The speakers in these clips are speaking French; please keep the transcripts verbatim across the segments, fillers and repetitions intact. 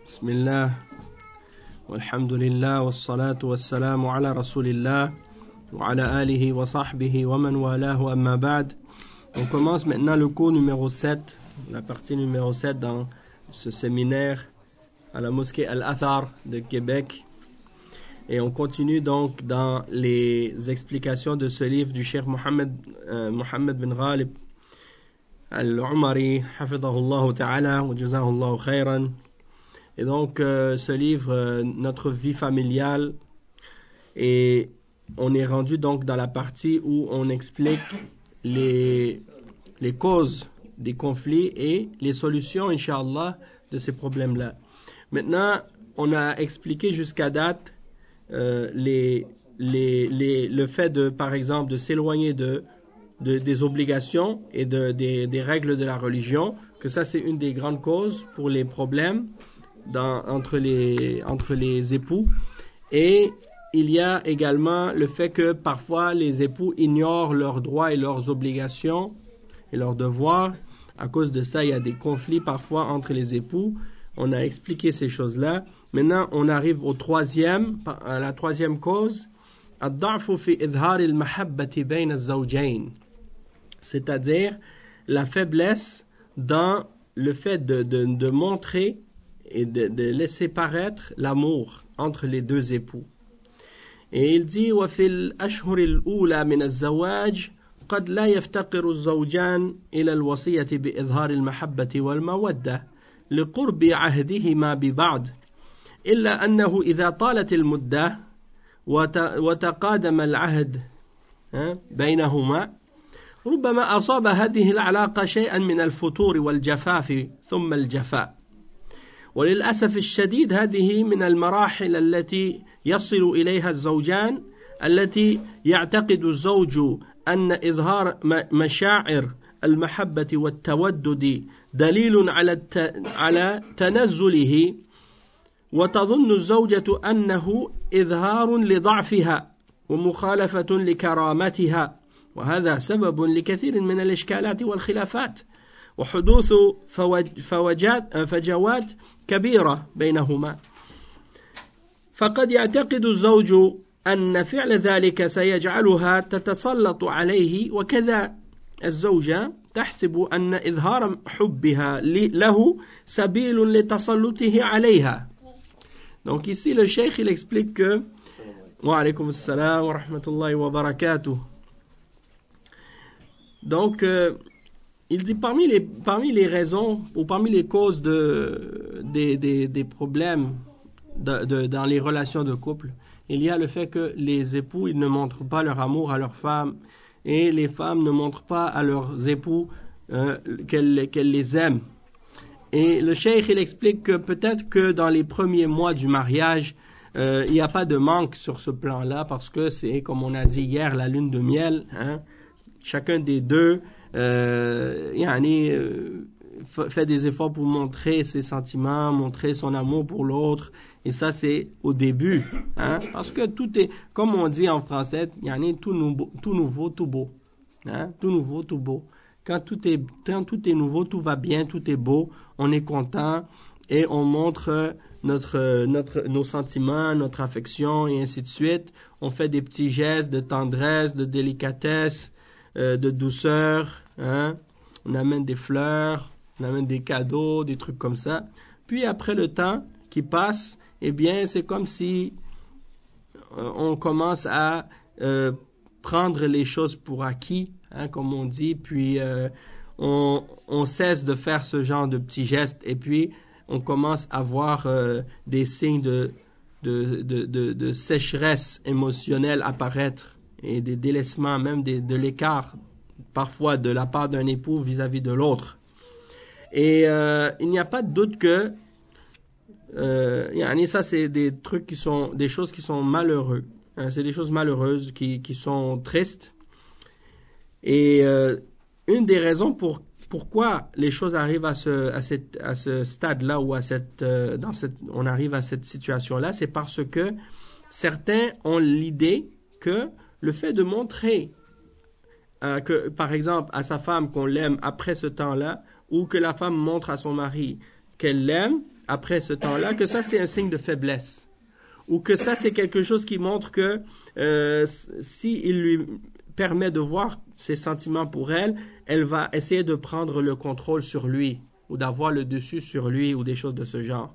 بسم الله والحمد لله والصلاة والسلام على رسول الله وعلى آله وصحبه ومن والاه أما بعد. On commence maintenant le cours numéro sept, la partie numéro sept dans ce séminaire à la mosquée Al-Athar de Québec. Et on continue donc dans les explications de ce livre du cheikh Mohammed, euh, Mohammed bin Ghalib Al-Umari, hafidhahullah ta'ala wa jazahullah khayran. Et donc, euh, ce livre, euh, Notre vie familiale, et on est rendu donc dans la partie où on explique les, les causes des conflits et les solutions, Inch'Allah, de ces problèmes-là. Maintenant, on a expliqué jusqu'à date euh, les, les, les, le fait de, par exemple, de s'éloigner de, de, des obligations et de, des, des règles de la religion, que ça, c'est une des grandes causes pour les problèmes Dans, entre, les, entre les époux. Et il y a également le fait que parfois les époux ignorent leurs droits et leurs obligations et leurs devoirs. À cause de ça, il y a des conflits parfois entre les époux. On a expliqué ces choses-là. Maintenant, on arrive au troisième, à la troisième cause. الضعف في إظهار المحبة بين الزوجين. C'est-à-dire la faiblesse dans le fait de, de, de montrer et de, de laisser paraître l'amour entre les deux époux. Et il dit وفي الأشهر الأولى من الزواج قد لا يفتقر الزوجان إلى الوصية بإظهار المحبة والمودة لقرب عهدهما ببعض إلا أنه إذا طالت المدة وتقادم العهد بينهما ربما أصاب هذه العلاقة شيئا من الفتور والجفاف ثم الجفاء. وللأسف الشديد هذه من المراحل التي يصل إليها الزوجان التي يعتقد الزوج أن إظهار مشاعر المحبة والتودد دليل على على تنزله وتظن الزوجة أنه إظهار لضعفها ومخالفة لكرامتها وهذا سبب لكثير من الإشكالات والخلافات وحدوث فوجات فجوات كبيرة بينهما. فقد يعتقد الزوج أن فعل ذلك سيجعلها تتسلط عليه وكذا الزوجة تحسب أن إظهار حبها له سبيل لتسلطه عليها. Donc ici le cheikh il explique que wa alaykum assalam wa rahmatullahi wa barakatuh. Donc euh, il dit parmi les, parmi les raisons ou parmi les causes de, des, des, des problèmes de, de, dans les relations de couple, il y a le fait que les époux ils ne montrent pas leur amour à leurs femmes et les femmes ne montrent pas à leurs époux euh, qu'elles, qu'elles les aiment. Et le cheikh il explique que peut-être que dans les premiers mois du mariage, euh, il n'y a pas de manque sur ce plan-là parce que c'est, comme on a dit hier, la lune de miel. Hein? Chacun des deux Euh, yani, euh, fait des efforts pour montrer ses sentiments, montrer son amour pour l'autre, et ça c'est au début, hein, parce que tout est, comme on dit en français, yani, tout, nouveau, tout nouveau, tout beau, hein, tout nouveau, tout beau. Quand tout est, quand tout est nouveau, tout va bien, tout est beau, on est content et on montre notre, notre, nos sentiments, notre affection et ainsi de suite. On fait des petits gestes de tendresse, de délicatesse, Euh, de douceur, hein? On amène des fleurs, on amène des cadeaux, des trucs comme ça. Puis après le temps qui passe, eh bien c'est comme si euh, on commence à euh, prendre les choses pour acquis, hein, comme on dit, puis euh, on, on cesse de faire ce genre de petits gestes et puis on commence à voir euh, des signes de, de, de, de, de sécheresse émotionnelle apparaître. Et des délaissements, même des, de l'écart, parfois de la part d'un époux vis-à-vis de l'autre. Et euh, il n'y a pas de doute que, euh, ça c'est des trucs qui sont, des choses qui sont malheureuses. Hein, c'est des choses malheureuses qui, qui sont tristes. Et euh, une des raisons pour pourquoi les choses arrivent à ce, à cette, à ce stade-là ou à cette, euh, dans cette, on arrive à cette situation-là, c'est parce que certains ont l'idée que le fait de montrer euh, que, par exemple, à sa femme qu'on l'aime après ce temps-là, ou que la femme montre à son mari qu'elle l'aime, après ce temps-là que ça c'est un signe de faiblesse ou que ça c'est quelque chose qui montre que euh, si il lui permet de voir ses sentiments pour elle, elle va essayer de prendre le contrôle sur lui ou d'avoir le dessus sur lui ou des choses de ce genre.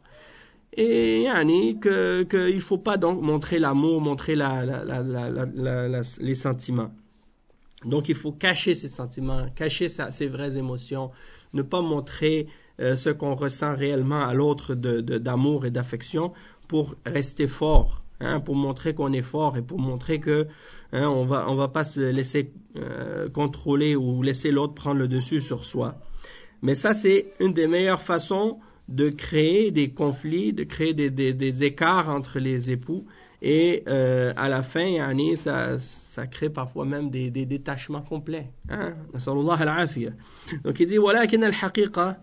Et yani, que qu'il faut pas donc montrer l'amour, montrer la, la, la, la, la, la, la, les sentiments. Donc il faut cacher ses sentiments, cacher sa, ses vraies émotions, ne pas montrer euh, ce qu'on ressent réellement à l'autre de, de, d'amour et d'affection pour rester fort, hein, pour montrer qu'on est fort et pour montrer que hein, on va on va pas se laisser euh, contrôler ou laisser l'autre prendre le dessus sur soi. Mais ça c'est une des meilleures façons de créer des conflits, de créer des, des, des écarts entre les époux. Et euh, à la fin, yani, ça, ça crée parfois même des, des détachements complets. Hein? Nasallallahu al-afiyah. Donc il dit, ولكن الحقيقة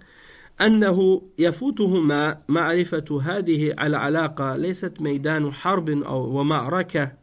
أنه يفوتهما معرفة هذه العلاقة ليست ميدان حرب أو ومعركة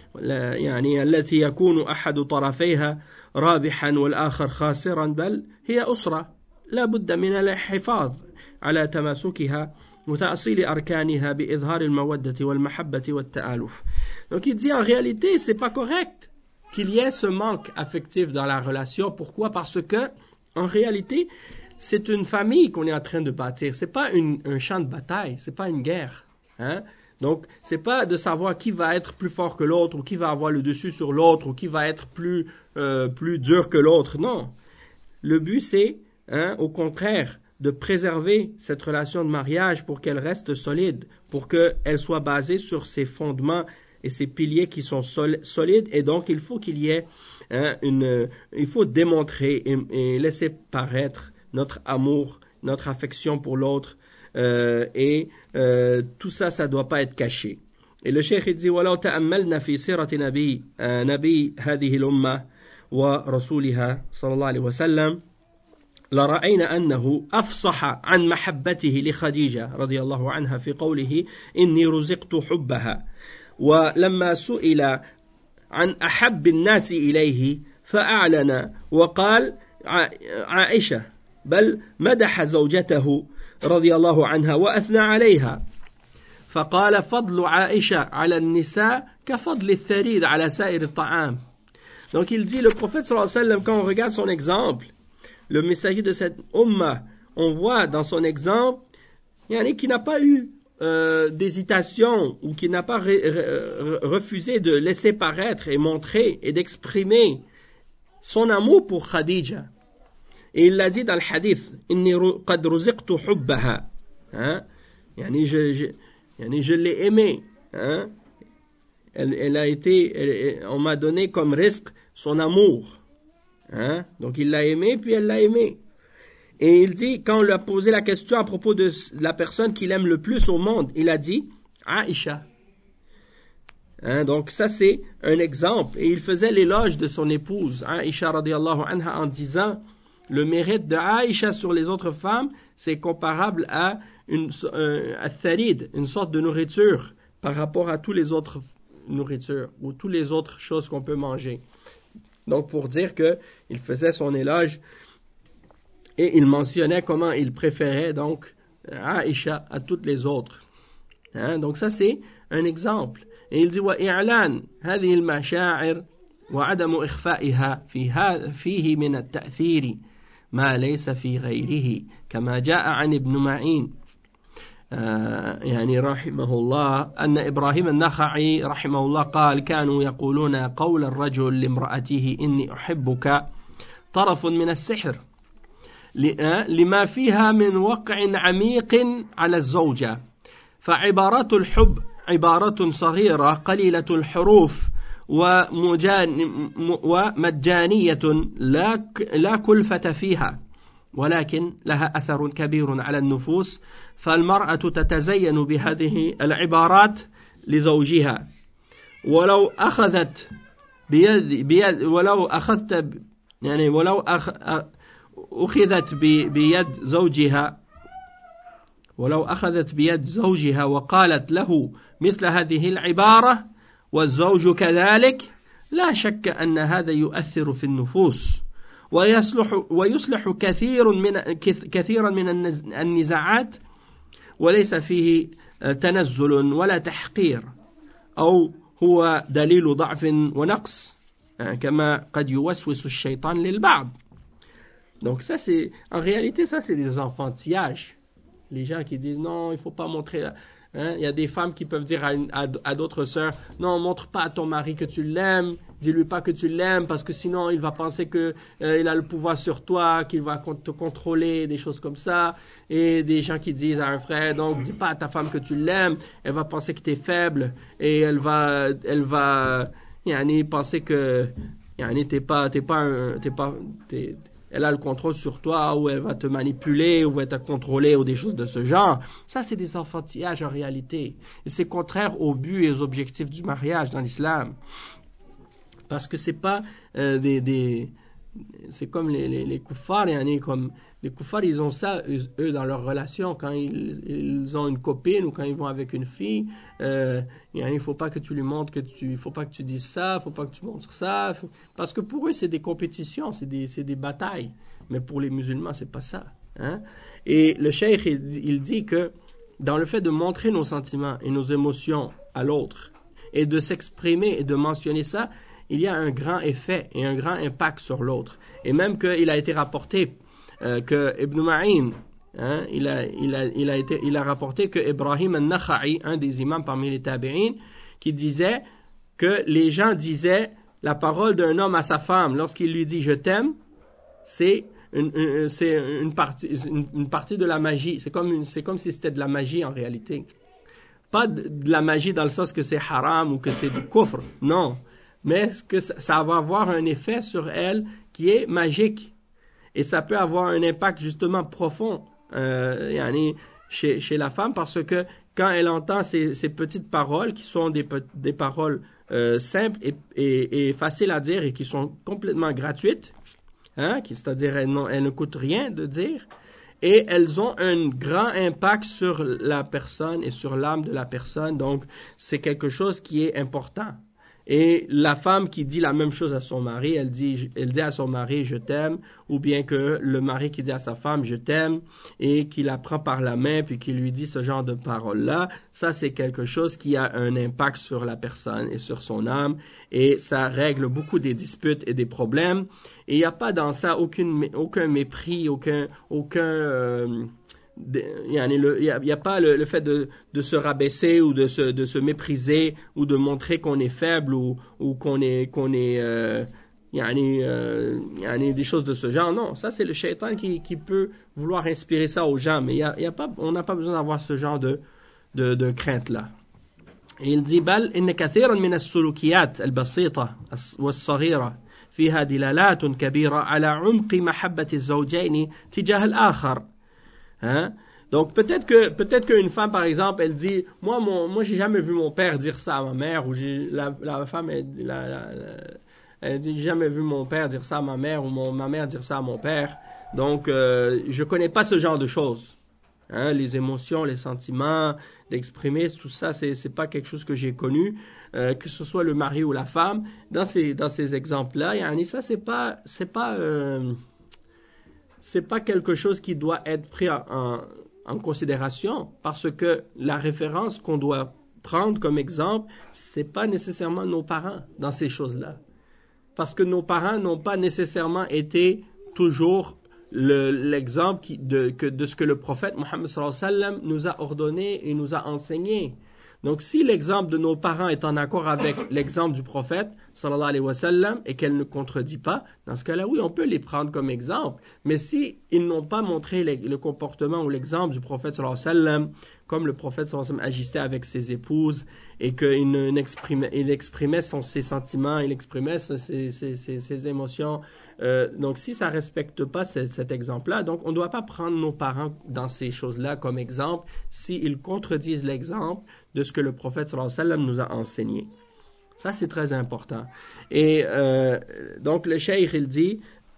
يعني التي يكون أحد طرفيها رابحا والآخر خاسرا بل هي أسرة لا بد من الحفاظ على تماسكها وتأصيل أركانها بإظهار المودة والمحبة والتآلف. Donc il dit en réalité c'est pas correct qu'il y ait ce manque affectif dans la relation. Pourquoi? Parce que en réalité c'est une famille qu'on est en train de bâtir. C'est pas une, un champ de bataille, c'est pas une guerre. Hein? Donc c'est pas de savoir qui va être plus fort que l'autre ou qui va avoir le dessus sur l'autre ou qui va être plus euh, plus dur que l'autre. Non, le but c'est hein, au contraire de préserver cette relation de mariage pour qu'elle reste solide, pour qu'elle soit basée sur ses fondements et ses piliers qui sont sol- solides. Et donc, il faut qu'il y ait hein, une... Il faut démontrer et, et laisser paraître notre amour, notre affection pour l'autre. Euh, et euh, tout ça, ça ne doit pas être caché. Et le cheikh dit, وَلَوْ تَأَمَّلْنَا فِي سِيرَةِ نَبِي نَبِي هَذِهِ الْأُمَّةِ وَرَسُولِهَا صلى الله عليه وسلم لرأينا أنه أفصح عن محبته لخديجة رضي الله عنها في قوله إني رزقت حبها ولما سئل عن أحب الناس إليه فأعلن وقال عائشة بل مدح زوجته رضي الله عنها وأثنى عليها فقال فضل عائشة على النساء كفضل الثريد على سائر الطعام. Donc il dit le prophète sallallahu alayhi wa sallam quand on regarde son exemple, le messager de cette umma, on voit dans son exemple, il y en a qui n'a pas eu euh, d'hésitation ou qui n'a pas re, re, refusé de laisser paraître et montrer et d'exprimer son amour pour Khadija. Et il l'a dit dans le hadith, inni qad ruziqtu hubbaha. Hein? Yani je, je, yani je l'ai aimée. Hein? Elle, elle a été, elle, on m'a donné comme risque son amour. Hein? Donc il l'a aimé, puis elle l'a aimé. Et il dit, quand on lui a posé la question à propos de la personne qu'il aime le plus au monde, il a dit Aïcha. Hein? Donc ça c'est un exemple. Et il faisait l'éloge de son épouse, Aïcha radiyallahu anha, en disant le mérite de Aïcha sur les autres femmes, c'est comparable à une euh, à tharid, une sorte de nourriture par rapport à tous les autres nourritures ou toutes les autres choses qu'on peut manger. Donc, pour dire que il faisait son éloge et il mentionnait comment il préférait donc Aïcha à toutes les autres. Hein? Donc, ça, c'est un exemple. Et il dit, وَإِعْلَانْ هذه المشاعر وعدم إخفائها فيه من التأثير ما ليس في غيره كما جاء عن ابن معين يعني رحمه الله أن إبراهيم النخعي رحمه الله قال كانوا يقولون قول الرجل لامرأته إني أحبك طرف من السحر لما فيها من وقع عميق على الزوجة فعبارات الحب عبارة صغيرة قليلة الحروف ومجانية لا لا كلفة فيها ولكن لها أثر كبير على النفوس فالمرأة تتزين بهذه العبارات لزوجها ولو أخذت بيد, بيد ولو أخذت يعني ولو أخ أخذت بيد زوجها ولو أخذت بيد زوجها وقالت له مثل هذه العبارة والزوج كذلك لا شك أن هذا يؤثر في النفوس ويصلح ويصلح كثير من كثيرا من النزاعات وليس فيه تنزل ولا تحقير أو هو دليل ضعف ونقص كما قد يوسوس الشيطان للبعض. Donc ça c'est, en réalité ça c'est des enfantillages. Les gens qui disent non, il faut pas montrer. Hein? Il y a des femmes qui peuvent dire à, une, à, à d'autres sœurs, non, montre pas à ton mari que tu l'aimes, dis-lui pas que tu l'aimes parce que sinon il va penser que euh, il a le pouvoir sur toi, qu'il va te contrôler, des choses comme ça. Et des gens qui disent à un frère, donc dis pas à ta femme que tu l'aimes, elle va penser que tu es faible et elle va, elle va, yani, penser que, yani, t'es pas, t'es pas, un, t'es pas, t'es, elle a le contrôle sur toi, ou elle va te manipuler, ou va te contrôler, ou des choses de ce genre. Ça, c'est des enfantillages en réalité. Et c'est contraire au but et aux objectifs du mariage dans l'islam. Parce que c'est pas euh, des, des... C'est comme les, les, les koufars, yani, comme... Les koufars, ils ont ça, eux, dans leur relation. Quand ils, ils ont une copine ou quand ils vont avec une fille, euh, il ne faut pas que tu lui montres que tu... Il faut pas que tu dises ça, il ne faut pas que tu montres ça. Faut, parce que pour eux, c'est des compétitions, c'est des, c'est des batailles. Mais pour les musulmans, c'est pas ça. Hein? Et le cheikh, il, il dit que dans le fait de montrer nos sentiments et nos émotions à l'autre, et de s'exprimer et de mentionner ça, il y a un grand effet et un grand impact sur l'autre. Et même qu'il a été rapporté Euh, que Ibn Ma'in, hein, il, a, il, a, il, a été, il a rapporté que Ibrahim al-Nakha'i, un des imams parmi les tabi'in, qui disait que les gens disaient la parole d'un homme à sa femme lorsqu'il lui dit « je t'aime », c'est une, une, c'est une, partie, une, une partie de la magie. C'est comme, une, c'est comme si c'était de la magie en réalité. Pas de, de la magie dans le sens que c'est haram ou que c'est du kufr, non. Mais que ça, ça va avoir un effet sur elle qui est magique. Et ça peut avoir un impact justement profond euh, yani, chez, chez la femme parce que quand elle entend ces, ces petites paroles qui sont des, des paroles euh, simples et, et, et faciles à dire et qui sont complètement gratuites, hein, qui, c'est-à-dire elles, elles ne coûtent rien de dire, et elles ont un grand impact sur la personne et sur l'âme de la personne. Donc c'est quelque chose qui est important. Et la femme qui dit la même chose à son mari, elle dit, elle dit à son mari « je t'aime » ou bien que le mari qui dit à sa femme « je t'aime » et qui la prend par la main puis qui lui dit ce genre de paroles-là, ça c'est quelque chose qui a un impact sur la personne et sur son âme et ça règle beaucoup des disputes et des problèmes. Et il n'y a pas dans ça aucune, aucun mépris, aucun... aucun euh, il n'y a, a pas le, le fait de, de se rabaisser ou de se, de se mépriser ou de montrer qu'on est faible ou, ou qu'on est, qu'on est euh, il y a, euh, il y a des choses de ce genre. Non, ça c'est le shaitan qui, qui peut vouloir inspirer ça aux gens, mais il y a, il y a pas, on n'a pas besoin d'avoir ce genre de, de, de crainte-là. Et il dit بل إن كثيرا من السلوكيات البسيطة والصغيرة فيها دلالات كبيرة على عمق محبة الزوجين تجاه الآخر. Hein? Donc peut-être que peut-être qu'une femme par exemple elle dit moi mon moi j'ai jamais vu mon père dire ça à ma mère ou j'ai la, la femme elle, la, la, elle dit j'ai jamais vu mon père dire ça à ma mère ou mon, ma mère dire ça à mon père donc euh, je connais pas ce genre de choses hein? Les émotions, les sentiments, d'exprimer tout ça c'est c'est pas quelque chose que j'ai connu euh, que ce soit le mari ou la femme dans ces dans ces exemples là yani ça c'est pas c'est pas euh, c'est pas quelque chose qui doit être pris en, en, en considération parce que la référence qu'on doit prendre comme exemple, c'est pas nécessairement nos parents dans ces choses-là. Parce que nos parents n'ont pas nécessairement été toujours le, l'exemple qui, de, que, de ce que le prophète Mohammed sallallahu alayhi wa sallam nous a ordonné et nous a enseigné. Donc, si l'exemple de nos parents est en accord avec l'exemple du prophète, sallallahu alayhi wa sallam, et qu'elle ne contredit pas, dans ce cas-là, oui, on peut les prendre comme exemple. Mais si ils n'ont pas montré les, le comportement ou l'exemple du prophète, sallallahu alayhi wa sallam, comme le prophète, sallallahu alayhi wa sallam, agissait avec ses épouses, et qu'il ne, exprimait, il exprimait son, ses sentiments, il exprimait ses, ses, ses, ses émotions. Euh, donc, si ça ne respecte pas ce, cet exemple-là, donc on ne doit pas prendre nos parents dans ces choses-là comme exemple, s'ils contredisent l'exemple de ce que le prophète sallallahu alayhi wa sallam nous a enseigné. Ça, c'est très important. Et euh, donc, le cheikh, il dit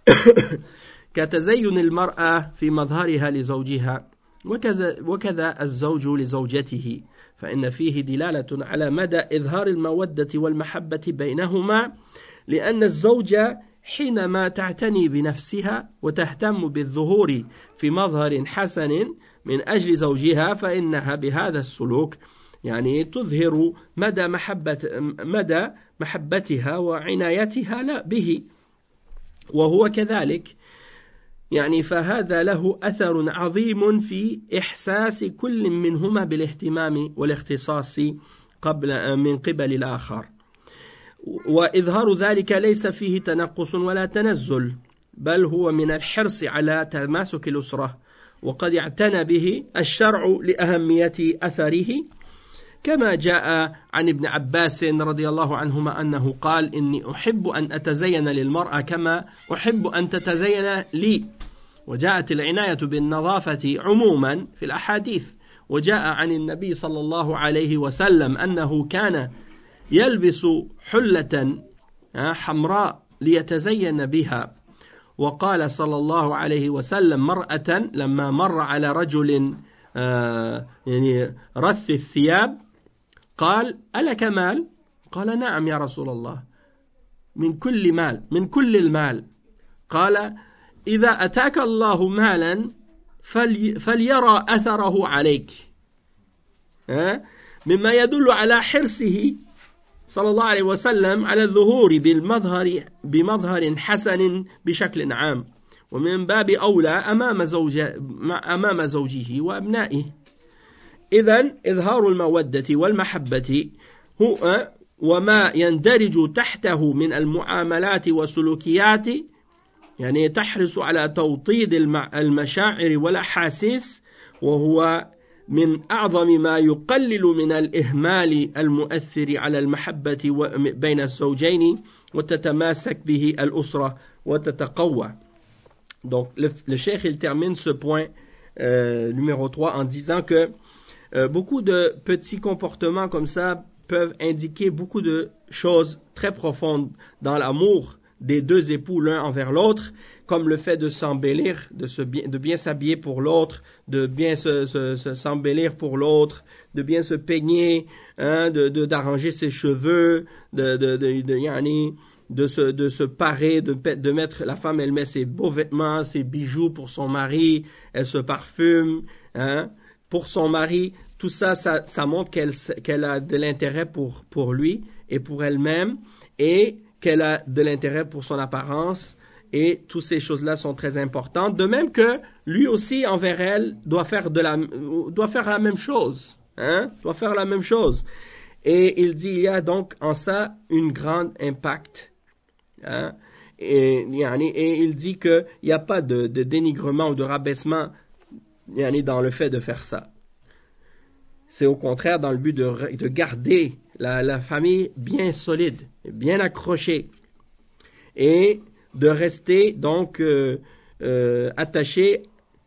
كتزين المرأة في مظهرها لزوجها وكذا, وكذا الزوج لزوجته فإن فيه دلالة على مدى إظهار المودة والمحبة بينهما لأن الزوجة حينما تعتني بنفسها وتهتم بالظهور في مظهر حسن من أجل زوجها فإنها بهذا السلوك يعني تظهر مدى محبة مدى محبتها وعنايتها لا به، وهو كذلك يعني فهذا له أثر عظيم في إحساس كل منهما بالاهتمام والاختصاص قبل من قبل الآخر، وإظهار ذلك ليس فيه تنقص ولا تنزل، بل هو من الحرص على تماسك الأسرة، وقد اعتنى به الشرع لأهمية أثره، كما جاء عن ابن عباس رضي الله عنهما أنه قال: إني أحب أن أتزين للمرأة كما أحب أن تتزين لي. وجاءت العناية بالنظافة عموما في الأحاديث، وجاء عن النبي صلى الله عليه وسلم أنه كان يلبس حلة حمراء ليتزين بها. وقال صلى الله عليه وسلم مرأة لما مر على رجل يعني رث الثياب قال: ألك مال؟ قال: نعم يا رسول الله، من كل مال، من كل المال. قال: إذا أتاك الله مالا فلي فليرى أثره عليك، مما يدل على حرصه صلى الله عليه وسلم على الظهور بالمظهر بمظهر حسن بشكل عام، ومن باب أولى أمام زوجه أمام زوجه وأبنائه. إذن إظهار المودة والمحبة هو وما يندرج تحته من المعاملات والسلوكيات، يعني تحرص على توطيد المشاعر والأحاسيس، وهو من أعظم ما يقلل من الإهمال المؤثر على المحبة بين الزوجين، وتتماسك به الأسرة وتتقوى. Donc le, le cheikh il termine ce point euh, numéro trois en disant que euh, beaucoup de petits comportements comme ça peuvent indiquer beaucoup de choses très profondes dans l'amour des deux époux l'un envers l'autre, comme le fait de s'embellir, de, se bien, de bien s'habiller pour l'autre, de bien se, se, se, s'embellir pour l'autre, de bien se peigner, hein, de, de, d'arranger ses cheveux, de, de, de, de, yani, de, se, de se parer, de, de mettre, la femme elle met ses beaux vêtements, ses bijoux pour son mari, elle se parfume, hein, pour son mari. Tout ça, ça, ça montre qu'elle, qu'elle a de l'intérêt pour, pour lui et pour elle-même, et qu'elle a de l'intérêt pour son apparence, et toutes ces choses-là sont très importantes. De même que lui aussi, envers elle, doit faire, de la, doit faire la même chose. Hein? Doit faire la même chose. Et il dit, il y a donc en ça une grande impact. Hein? Et, et il dit qu'il n'y a pas de, de dénigrement ou de rabaissement dans le fait de faire ça. C'est au contraire dans le but de, de garder la, la famille bien solide, bien accrochée, et de rester donc euh, euh, attaché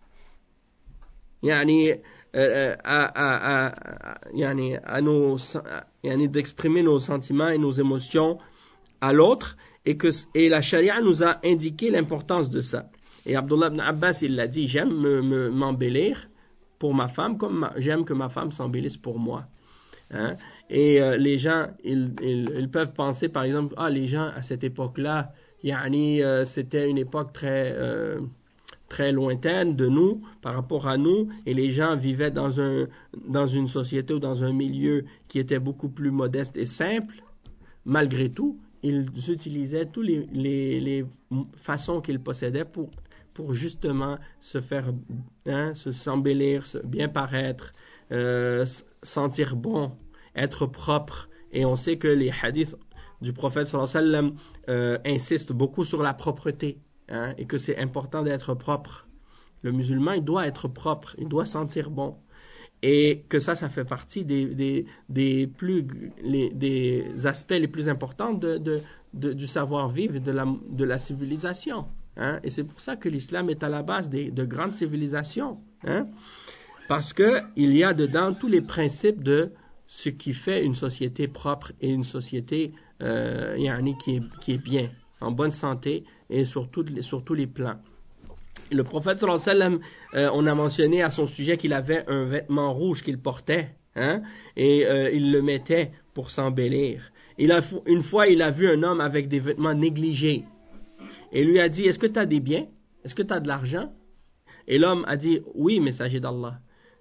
yani, euh, à, à, à, yani, à nos, yani, d'exprimer nos sentiments et nos émotions à l'autre, et que et la charia nous a indiqué l'importance de ça. Et Abdullah ibn Abbas, il l'a dit, j'aime me, me, m'embellir pour ma femme comme ma, j'aime que ma femme s'embellisse pour moi. Hein? Et euh, les gens, ils, ils, ils peuvent penser, par exemple, ah, les gens à cette époque-là, yani, euh, c'était une époque très, euh, très lointaine de nous, par rapport à nous, et les gens vivaient dans, un, dans une société ou dans un milieu qui était beaucoup plus modeste et simple. Malgré tout, ils utilisaient toutes les, les, les façons qu'ils possédaient pour, pour justement se faire, hein, se s'embellir, se bien paraître, euh, sentir bon, être propre. Et on sait que les hadiths du prophète sallallahu alayhi wa sallam euh, insistent beaucoup sur la propreté, hein, et que c'est important d'être propre. Le musulman, il doit être propre, il doit sentir bon. Et que ça, ça fait partie des, des, des, plus, les, des aspects les plus importants de, de, de, du savoir-vivre et de la, de la civilisation. Hein? Et c'est pour ça que l'islam est à la base des, de grandes civilisations. Hein? Parce qu'il y a dedans tous les principes de ce qui fait une société propre et une société euh, yani, qui, est, qui est bien, en bonne santé et sur, tout, sur tous les plans. Le prophète sallallahu alayhi wa sallam, euh, on a mentionné à son sujet qu'il avait un vêtement rouge qu'il portait, hein, et euh, il le mettait pour s'embellir. Il a, une fois, il a vu un homme avec des vêtements négligés et lui a dit, est-ce que tu as des biens? Est-ce que tu as de l'argent? Et l'homme a dit, oui, messager d'Allah.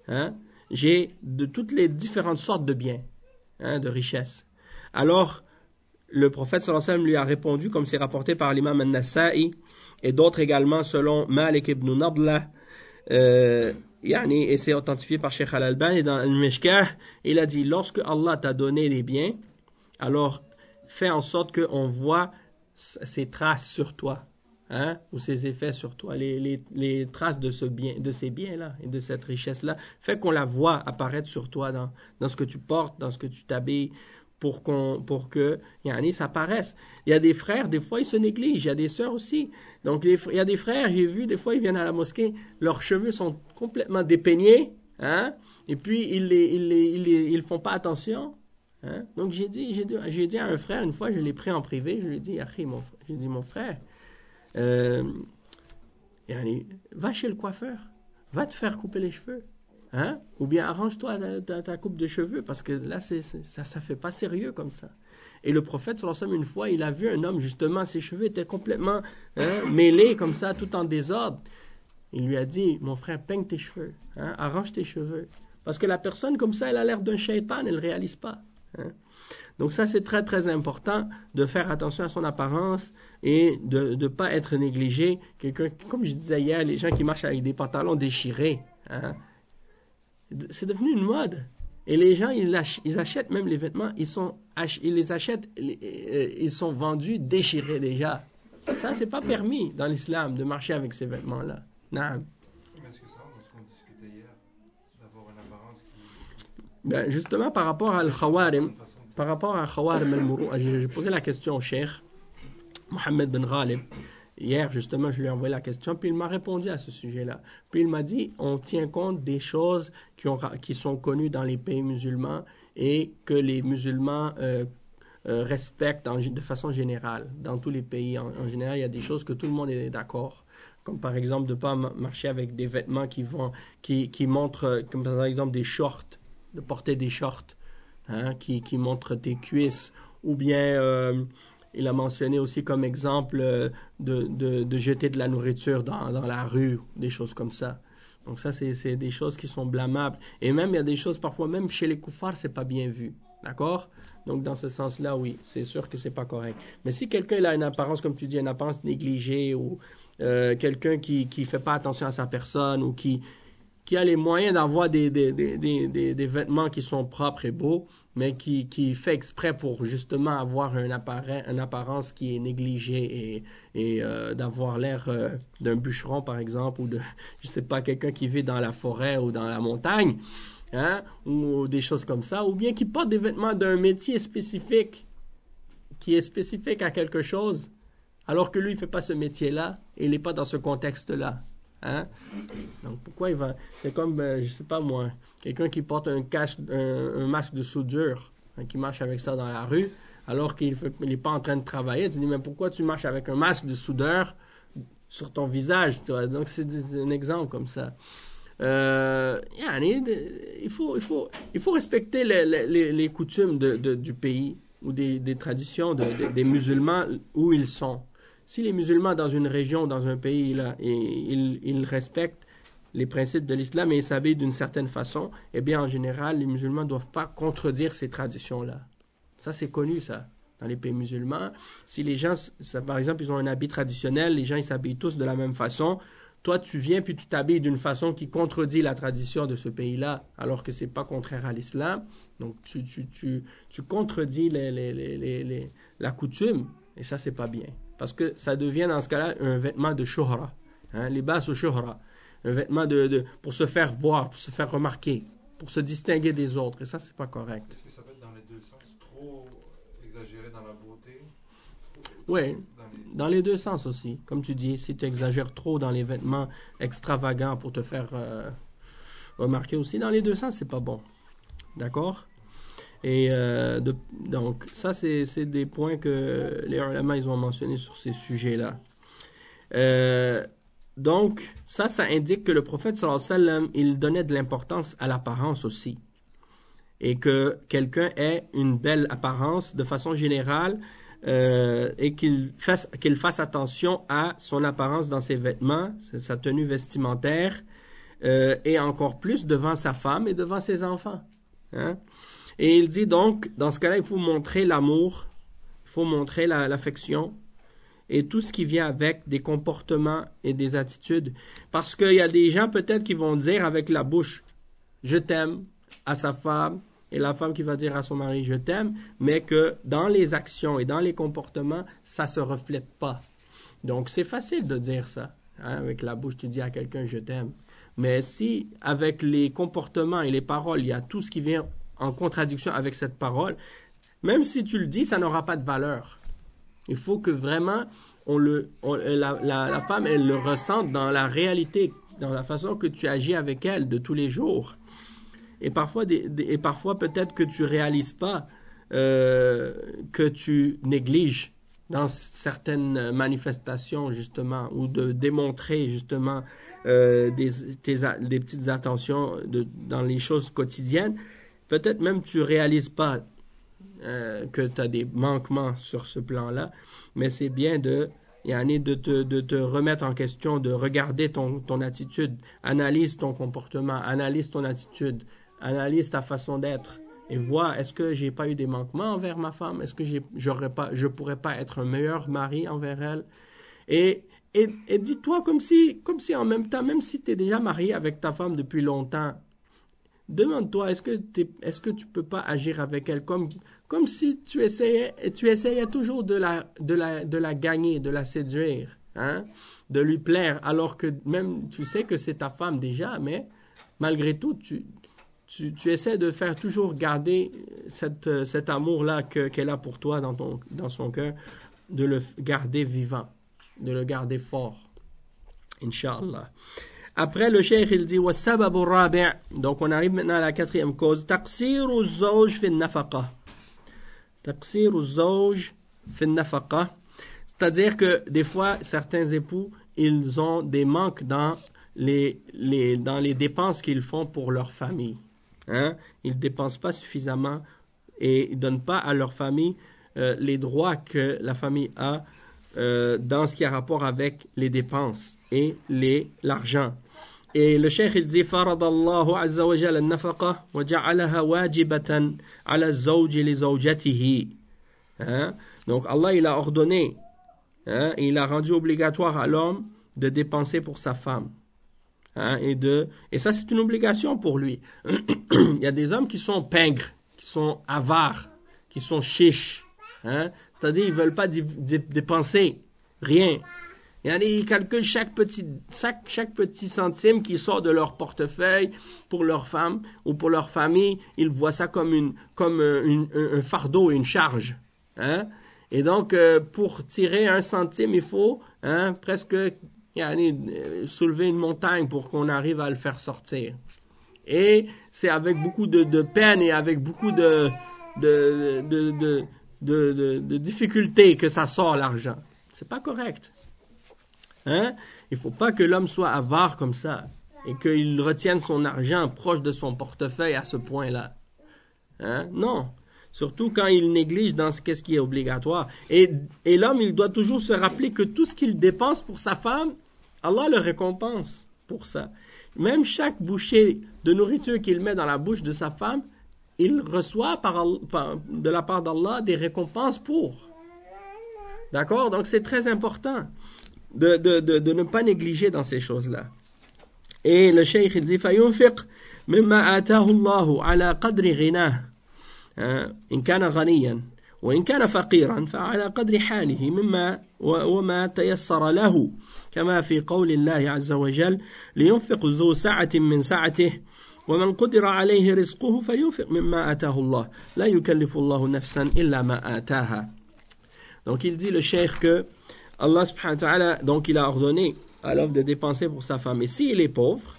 hein, j'ai de toutes les différentes sortes de biens, hein, de richesses. Alors, le prophète sallallahu alayhi wa sallam lui a répondu, comme c'est rapporté par l'imam An-Nasa'i, et d'autres également selon Malik ibn Nadla, euh, yani, et c'est authentifié par Cheikh Al-Albani dans Al-Mishkah, il a dit, lorsque Allah t'a donné des biens, alors fais en sorte qu'on voit ses traces sur toi, hein, ou ses effets sur toi, les, les, les traces de, ce bien, de ces biens-là et de cette richesse-là, fais qu'on la voit apparaître sur toi dans, dans ce que tu portes, dans ce que tu t'habilles, pour, qu'on, pour que yani, ça paraisse. Il y a des frères, des fois, ils se négligent. Il y a des sœurs aussi. Donc, les, il y a des frères, j'ai vu, des fois, ils viennent à la mosquée, leurs cheveux sont complètement dépeignés, hein, et puis, ils les, ils les, ils les, ils font pas attention. Hein? Donc, j'ai dit, j'ai, dit, j'ai dit à un frère, une fois, je l'ai pris en privé, je lui ai dit, Akhi, mon frère, j'ai dit, mon frère, euh, yani, va chez le coiffeur, va te faire couper les cheveux. Hein? Ou bien arrange-toi ta, ta, ta coupe de cheveux, parce que là, c'est, c'est, ça ne fait pas sérieux comme ça. Et le prophète, sallallahu alayhi wa sallam, une fois, il a vu un homme, justement, ses cheveux étaient complètement hein, mêlés, comme ça, tout en désordre. Il lui a dit, mon frère, peigne tes cheveux, hein, arrange tes cheveux. Parce que la personne, comme ça, elle a l'air d'un shaitan, elle ne réalise pas. Hein? Donc ça, c'est très, très important de faire attention à son apparence et de ne pas être négligé. Quelqu'un, comme je disais hier, les gens qui marchent avec des pantalons déchirés, hein? C'est devenu une mode. Et les gens, ils, ach- ils achètent même les vêtements, ils, sont ach- ils les achètent, ils sont vendus déchirés déjà. Ça, c'est pas permis dans l'islam de marcher avec ces vêtements-là. Naam. Mais est-ce que ça rentre dans ce qu'on discutait hier, d'avoir une apparence qui... Ben, justement, par rapport à Al-Khawarim, par rapport à Khawarim al-Muru, j'ai j'ai posé la question au cheikh Mohammed Ben Ghalib. Hier, justement, je lui ai envoyé la question, puis il m'a répondu à ce sujet-là. Puis il m'a dit, on tient compte des choses qui, ont, qui sont connues dans les pays musulmans et que les musulmans euh, euh, respectent en, de façon générale. Dans tous les pays, en, en général, il y a des choses que tout le monde est d'accord. Comme par exemple, de ne pas marcher avec des vêtements qui, vont, qui, qui montrent, comme par exemple des shorts, de porter des shorts hein, qui, qui montrent tes cuisses, ou bien... Euh, il a mentionné aussi comme exemple euh, de, de, de jeter de la nourriture dans, dans la rue, des choses comme ça. Donc ça, c'est, c'est des choses qui sont blâmables. Et même, il y a des choses, parfois, même chez les koufars, c'est pas bien vu. D'accord? Donc, dans ce sens-là, oui, c'est sûr que c'est pas correct. Mais si quelqu'un il a une apparence, comme tu dis, une apparence négligée, ou euh, quelqu'un qui qui fait pas attention à sa personne, ou qui, qui a les moyens d'avoir des, des, des, des, des, des vêtements qui sont propres et beaux, mais qui, qui fait exprès pour justement avoir un apparent, une apparence qui est négligée et, et euh, d'avoir l'air euh, d'un bûcheron, par exemple, ou de, je sais pas, quelqu'un qui vit dans la forêt ou dans la montagne, hein, ou des choses comme ça, ou bien qui porte des vêtements d'un métier spécifique, qui est spécifique à quelque chose, alors que lui, il fait pas ce métier-là, et il n'est pas dans ce contexte-là. Hein? Donc pourquoi il va... C'est comme, euh, je sais pas moi, quelqu'un qui porte un, casque, un, un masque de soudure, hein, qui marche avec ça dans la rue, alors qu'il n'est pas en train de travailler. Tu dis, mais pourquoi tu marches avec un masque de soudeur sur ton visage? Tu vois? Donc c'est un exemple comme ça. Euh, il, faut, il, faut, il faut respecter les, les, les coutumes de, de, du pays ou des, des traditions de, de, des musulmans où ils sont. Si les musulmans dans une région, dans un pays, là, et, ils, ils respectent les principes de l'islam et ils s'habillent d'une certaine façon, eh bien, en général, les musulmans ne doivent pas contredire ces traditions-là. Ça, c'est connu, ça, dans les pays musulmans. Si les gens, ça, par exemple, ils ont un habit traditionnel, les gens, ils s'habillent tous de la même façon. Toi, tu viens puis tu t'habilles d'une façon qui contredit la tradition de ce pays-là, alors que ce n'est pas contraire à l'islam. Donc, tu, tu, tu, tu contredis les, les, les, les, les, la coutume, et ça, c'est pas bien. Parce que ça devient, dans ce cas-là, un vêtement de shuhra. Hein, libas ou shuhra. Un vêtement de, de, pour se faire voir, pour se faire remarquer, pour se distinguer des autres. Et ça, c'est pas correct. Est-ce que ça peut être dans les deux sens? Trop exagéré dans la beauté? Oui, dans les deux sens aussi. Comme tu dis, si tu exagères trop dans les vêtements extravagants pour te faire euh, remarquer aussi, dans les deux sens, c'est pas bon. D'accord? Et euh, de, donc, ça, c'est, c'est des points que les ulama, ils ont mentionnés sur ces sujets-là. Euh, donc, ça, ça indique que le prophète, sallallahu alayhi wa sallam, il donnait de l'importance à l'apparence aussi. Et que quelqu'un ait une belle apparence de façon générale euh, et qu'il fasse, qu'il fasse attention à son apparence dans ses vêtements, sa tenue vestimentaire, euh, et encore plus devant sa femme et devant ses enfants. Hein? Et il dit donc, dans ce cas-là, il faut montrer l'amour, il faut montrer la, l'affection et tout ce qui vient avec des comportements et des attitudes. Parce qu'il y a des gens peut-être qui vont dire avec la bouche « je t'aime » à sa femme, et la femme qui va dire à son mari « je t'aime », mais que dans les actions et dans les comportements, ça ne se reflète pas. Donc, c'est facile de dire ça. Hein? Avec la bouche, tu dis à quelqu'un « je t'aime ». Mais si, avec les comportements et les paroles, il y a tout ce qui vient en contradiction avec cette parole, même si tu le dis, ça n'aura pas de valeur. Il faut que vraiment, on le, on, la, la, la femme, elle le ressente dans la réalité, dans la façon que tu agis avec elle de tous les jours. Et parfois, des, des, et parfois peut-être que tu ne réalises pas euh, que tu négliges dans certaines manifestations, justement, ou de démontrer, justement, euh, des, tes, des petites attentions de, dans les choses quotidiennes. Peut-être même tu ne réalises pas euh, que tu as des manquements sur ce plan-là, mais c'est bien de, yani de, te, de te remettre en question, de regarder ton, ton attitude, analyse ton comportement, analyse ton attitude, analyse ta façon d'être et vois, est-ce que j'ai pas eu des manquements envers ma femme? Est-ce que j'ai, j'aurais pas, je pourrais pas être un meilleur mari envers elle? Et, et, et dis-toi comme si, comme si en même temps, même si tu es déjà marié avec ta femme depuis longtemps, demande-toi, est-ce que, t'es, est-ce que tu peux pas agir avec elle comme, comme si tu essayais, tu essayais toujours de la, de la, de la gagner, de la séduire, hein? De lui plaire, alors que même tu sais que c'est ta femme déjà, mais malgré tout, tu, tu, tu essaies de faire toujours garder cette, cet amour-là que, qu'elle a pour toi dans, ton, dans son cœur, de le garder vivant, de le garder fort, Inch'Allah. Après, le cheikh, il dit, وَالسَّبَبُ الرَّابِعِ. Donc, on arrive maintenant à la quatrième cause. تَقْصِيرُ الزَّوْجِ فِي النَّفَقَةِ. تَقْصِيرُ الزَّوْجِ فِي النَّفَقَةِ. C'est-à-dire que, des fois, certains époux, ils ont des manques dans les, les, dans les dépenses qu'ils font pour leur famille. Hein? Ils ne dépensent pas suffisamment et ils ne donnent pas à leur famille euh, les droits que la famille a euh, dans ce qui a rapport avec les dépenses et les, l'argent. Et le cheikh il dit فرض الله عز وجل النفقة وجعلها واجبة على الزوج لزوجته. Hein? Donc Allah il a ordonné, hein, il a rendu obligatoire à l'homme de dépenser pour sa femme. Hein, et, de, et ça c'est une obligation pour lui. Il y a des hommes qui sont pingres, qui sont avares, qui sont chiches. Hein? C'est-à-dire ils ne veulent pas d- d- dépenser rien. Ils calculent chaque petit, chaque, chaque petit centime qui sort de leur portefeuille pour leur femme ou pour leur famille. Ils voient ça comme, une, comme une, un, un fardeau, une charge. Hein? Et donc, euh, pour tirer un centime, il faut hein, presque soulever une montagne pour qu'on arrive à le faire sortir. Et c'est avec beaucoup de, de peine et avec beaucoup de, de, de, de, de, de, de difficultés que ça sort l'argent. C'est pas correct. Hein? Il ne faut pas que l'homme soit avare comme ça et qu'il retienne son argent proche de son portefeuille à ce point-là. Hein? Non. Surtout quand il néglige dans ce, qu'est-ce qui est obligatoire. Et, et l'homme, il doit toujours se rappeler que tout ce qu'il dépense pour sa femme, Allah le récompense pour ça. Même chaque bouchée de nourriture qu'il met dans la bouche de sa femme, il reçoit par, par, de la part d'Allah des récompenses pour. D'accord? Donc c'est très important de, de, de, de ne pas négliger dans ces choses-là. Et le cheikh il dit فَيُنْفِقْ مِمَّا آتَاهُ اللَّهُ عَلَى قَدْرِ غِنَاهُ إن كان غنيا وإن كان فقيرا فعلى قدر حاله مما وما تيسر له كما في قول الله عز وجل لينفق ذو سعة من سعته ومن قدر عليه رزقه فلينفق مما آتاه الله لا يكلف الله نفسا إلا ما آتاها. Donc il dit le cheikh que Allah subhanahu wa ta'ala donc il a ordonné à l'homme de dépenser pour sa femme. Et s'il est pauvre,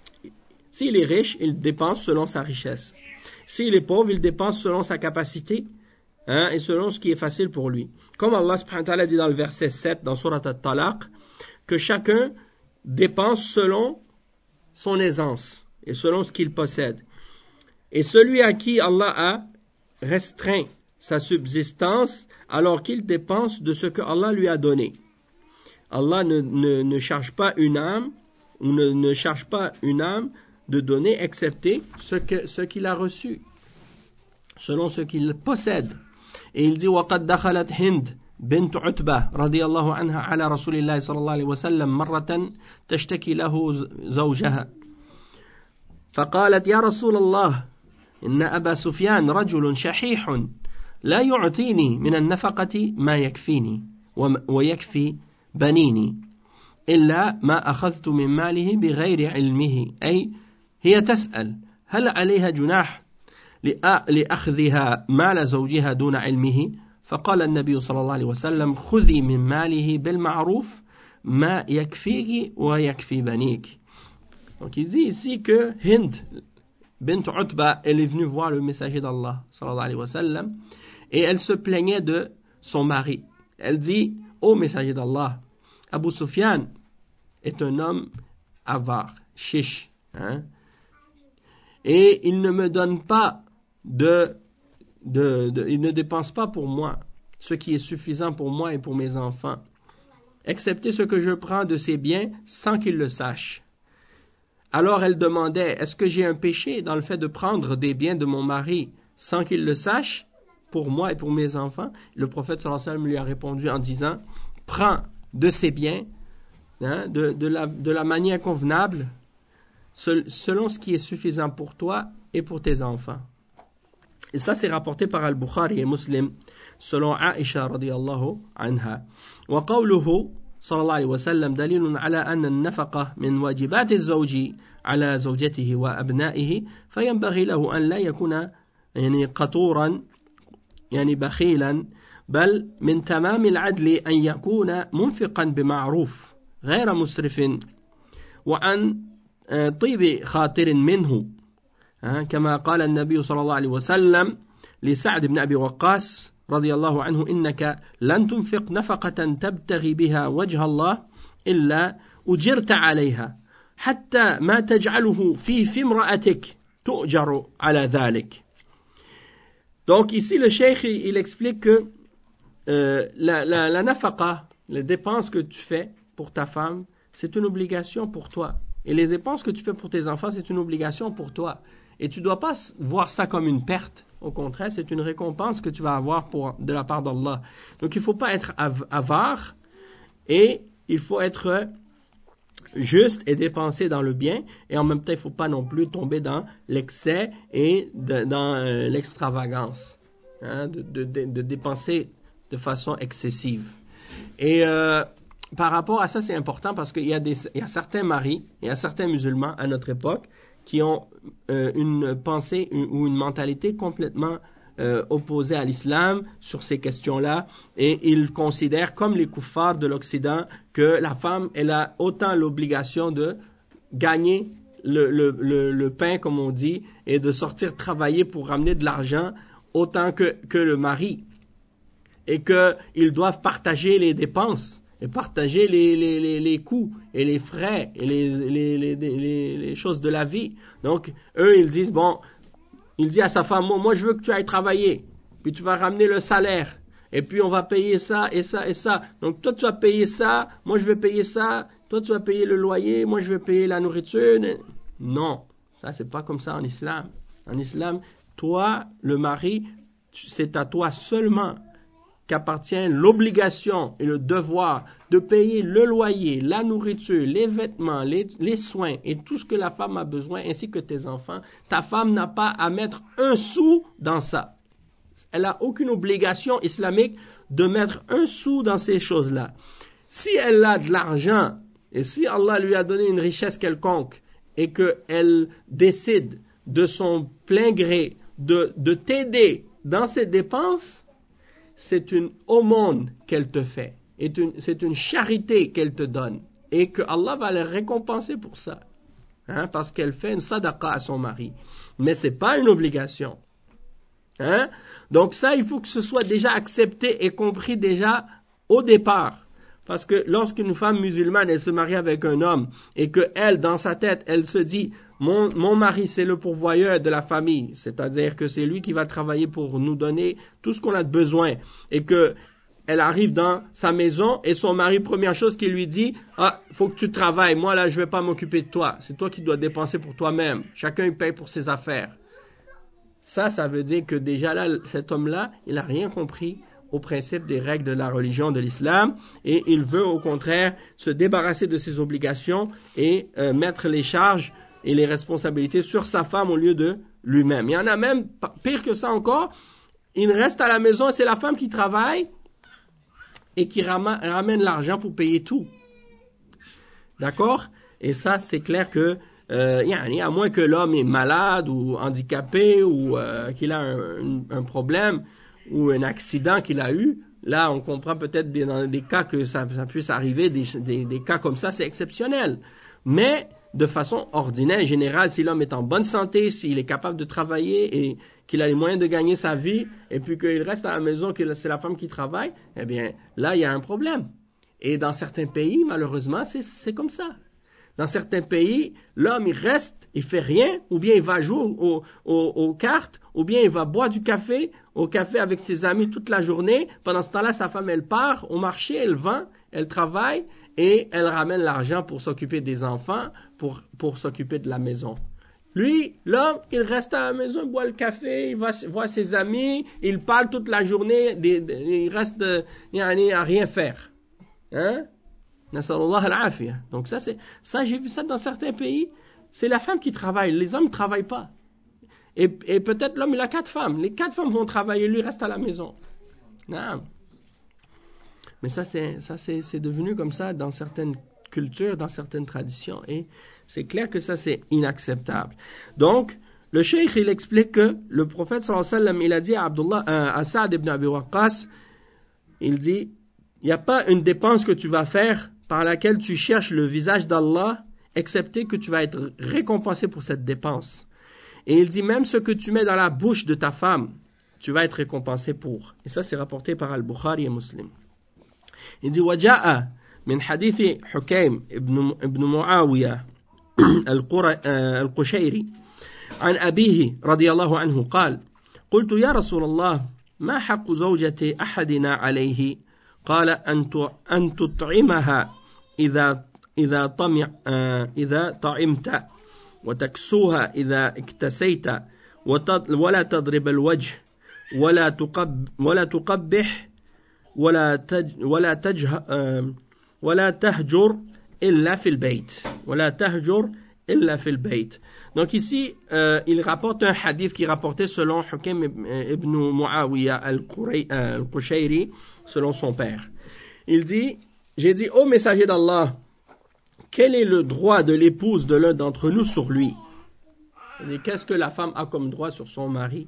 s'il est riche, il dépense selon sa richesse. S'il est pauvre, il dépense selon sa capacité hein, et selon ce qui est facile pour lui. Comme Allah subhanahu wa ta'ala dit dans le verset sept, dans Surat At-Talaq, que chacun dépense selon son aisance et selon ce qu'il possède. Et celui à qui Allah a restreint sa subsistance, alors qu'il dépense de ce que Allah lui a donné. Allah ne, ne, ne charge pas une âme ou ne, ne charge pas une âme de donner, excepté ce, que, ce qu'il a reçu, selon ce qu'il possède. Et il dit وَقَدْ دَخَلَتْ هِنْدْ بنت عتبة رضي الله عنها على رسول الله صلى الله عليه وسلم مرة تشتكي له زوجها فقالت يا رسول الله إن أبا سفيان رجل شحيح لا يعطيني من النفقة ما يكفيني ويكفي بنيني إلا ما أخذت من ماله بغير علمه. أي هي تسأل هل عليها جناح لأخذها مال زوجها دون علمه؟ فقال النبي صلى الله عليه وسلم خذي من ماله بالمعروف ما يكفيك ويكفي بنيك. Donc il dit ici que Hind bint Utba, elle est venue voir le messager d'Allah sallallahu alayhi wa sallam et elle se plaignait de son mari. Elle dit ô messager d'Allah, Abu Sufyan est un homme avare, chiche, hein? Et il ne me donne pas de, de, de il ne dépense pas pour moi ce qui est suffisant pour moi et pour mes enfants, excepté ce que je prends de ses biens sans qu'il le sache. Alors elle demandait, est-ce que j'ai un péché dans le fait de prendre des biens de mon mari sans qu'il le sache, pour moi et pour mes enfants? Le prophète sallallahu alayhi wa sallam lui a répondu en disant, prends de ses biens, hein, de, de, la, de la manière convenable, selon ce qui est suffisant pour toi et pour tes enfants. Et ça, c'est rapporté par Al-Bukhari et Muslim, selon Aisha radiyallahu anha. Wa qawluhu sallallahu alayhi wa sallam dalilun ala anna an-nafaqa min wajibat az-zawji ala zawjatihi wa abna'ihi fayanbaghi lahu an la yakuna yani qaturan yani bakhilan bal min tamam al-'adli an yakuna munfiqan bima'ruf ghayra musrifin wa an طيب خاطر منه كما قال النبي صلى الله عليه وسلم لسعد بن أبي وقاص رضي الله عنه إنك لن تنفق نفقة تبتغي بها وجه الله إلا أجرت عليها حتى ما تجعله في في امرأتك تؤجر على ذلك. Donc ici le cheikh il explique que euh, la, la, la nafaqa, les dépenses que tu fais pour ta femme, c'est une obligation pour toi. Et les dépenses que tu fais pour tes enfants, c'est une obligation pour toi. Et tu ne dois pas voir ça comme une perte. Au contraire, c'est une récompense que tu vas avoir pour, de la part d'Allah. Donc, il ne faut pas être avare et il faut être juste et dépenser dans le bien. Et en même temps, il ne faut pas non plus tomber dans l'excès et de, dans euh, l'extravagance. Hein, de, de, de, de dépenser de façon excessive. Et... Euh, Par rapport à ça, c'est important parce qu'il y a des, il y a certains maris, il y a certains musulmans à notre époque qui ont euh, une pensée une, ou une mentalité complètement euh, opposée à l'islam sur ces questions-là, et ils considèrent comme les kuffars de l'Occident que la femme, elle a autant l'obligation de gagner le, le, le, le pain, comme on dit, et de sortir travailler pour ramener de l'argent autant que, que le mari, et qu'ils doivent partager les dépenses. Et partager les, les, les, les coûts et les frais et les, les, les, les, les choses de la vie. Donc, eux, ils disent, bon, il dit à sa femme, moi, moi, je veux que tu ailles travailler. Puis tu vas ramener le salaire. Et puis on va payer ça et ça et ça. Donc toi, tu vas payer ça, moi, je vais payer ça. Toi, tu vas payer le loyer, moi, je vais payer la nourriture. Non, ça, c'est pas comme ça en islam. En islam, toi, le mari, c'est à toi seulement qu'appartient l'obligation et le devoir de payer le loyer, la nourriture, les vêtements, les, les soins et tout ce que la femme a besoin, ainsi que tes enfants. Ta femme n'a pas à mettre un sou dans ça. Elle n'a aucune obligation islamique de mettre un sou dans ces choses-là. Si elle a de l'argent et si Allah lui a donné une richesse quelconque et qu'elle décide de son plein gré de, de t'aider dans ses dépenses, c'est une aumône qu'elle te fait. C'est une charité qu'elle te donne. Et que Allah va la récompenser pour ça. Hein, parce qu'elle fait une sadaqa à son mari. Mais ce n'est pas une obligation. Hein? Donc ça, il faut que ce soit déjà accepté et compris déjà au départ. Parce que lorsqu'une femme musulmane, elle se marie avec un homme et qu'elle, dans sa tête, elle se dit Mon, mon mari, c'est le pourvoyeur de la famille, c'est-à-dire que c'est lui qui va travailler pour nous donner tout ce qu'on a de besoin, et que elle arrive dans sa maison et son mari, première chose qu'il lui dit, ah, faut que tu travailles. Moi, là, je vais pas m'occuper de toi. C'est toi qui dois dépenser pour toi-même. Chacun, il paye pour ses affaires. Ça, ça veut dire que déjà là, cet homme-là, il a rien compris au principe des règles de la religion de l'islam et il veut au contraire se débarrasser de ses obligations et euh, mettre les charges et les responsabilités sur sa femme au lieu de lui-même. Il y en a même, pire que ça encore, il reste à la maison et c'est la femme qui travaille et qui ramène, ramène l'argent pour payer tout. D'accord? Et ça, c'est clair que euh, yani, à moins que l'homme est malade ou handicapé ou euh, qu'il a un, un, un problème ou un accident qu'il a eu, là, on comprend peut-être des, dans des cas que ça, ça puisse arriver, des, des, des cas comme ça, c'est exceptionnel. Mais de façon ordinaire, générale, si l'homme est en bonne santé, s'il est capable de travailler et qu'il a les moyens de gagner sa vie, et puis qu'il reste à la maison, que c'est la femme qui travaille, eh bien, là, il y a un problème. Et dans certains pays, malheureusement, c'est, c'est comme ça. Dans certains pays, l'homme, il reste, il fait rien, ou bien il va jouer au, au, aux cartes, ou bien il va boire du café, au café avec ses amis toute la journée. Pendant ce temps-là, sa femme, elle part au marché, elle vend, elle travaille, et elle ramène l'argent pour s'occuper des enfants, pour, pour s'occuper de la maison. Lui, l'homme, il reste à la maison, il boit le café, il va voir ses amis, il parle toute la journée, des, des, il reste euh, à rien faire. Hein? Nasallallahu al-afiyah. Donc ça, c'est, ça, j'ai vu ça dans certains pays. C'est la femme qui travaille. Les hommes ne travaillent pas. Et, et peut-être l'homme, il a quatre femmes. Les quatre femmes vont travailler. Lui reste à la maison. Non. Mais ça, c'est, ça, c'est, c'est devenu comme ça dans certaines cultures, dans certaines traditions. Et c'est clair que ça, c'est inacceptable. Donc, le cheikh, il explique que le prophète, sallallahu alayhi wa sallam, il a dit à Abdullah, euh, à Saad ibn Abi Waqqas, il dit, il n'y a pas une dépense que tu vas faire par laquelle tu cherches le visage d'Allah, excepté que tu vas être récompensé pour cette dépense. Et il dit même ce que tu mets dans la bouche de ta femme, tu vas être récompensé pour. Et ça, c'est rapporté par Al-Bukhari et Muslim. Il dit, وَجَاءَ من حديث حكيم ابن, ابن معاوية القشيري عن أبيه رضي الله عنه قال قلت يا رسول الله ما حق زوجة أحدنا عليه قال أن تطعمها إذا إذا طمع إذا طعمت وتكسوها إذا اكتسيت ولا تضرب الوجه ولا تقب ولا تقبح ولا تج ولا تجه ولا تهجر إلا في البيت ولا تهجر إلا في البيت. Donc ici, euh, il rapporte un hadith qui est rapporté selon Hakim ibn Muawiyah al-Qushayri, selon son père. Il dit, j'ai dit, ô messager d'Allah, quel est le droit de l'épouse de l'un d'entre nous sur lui? C'est-à-dire, qu'est-ce que la femme a comme droit sur son mari?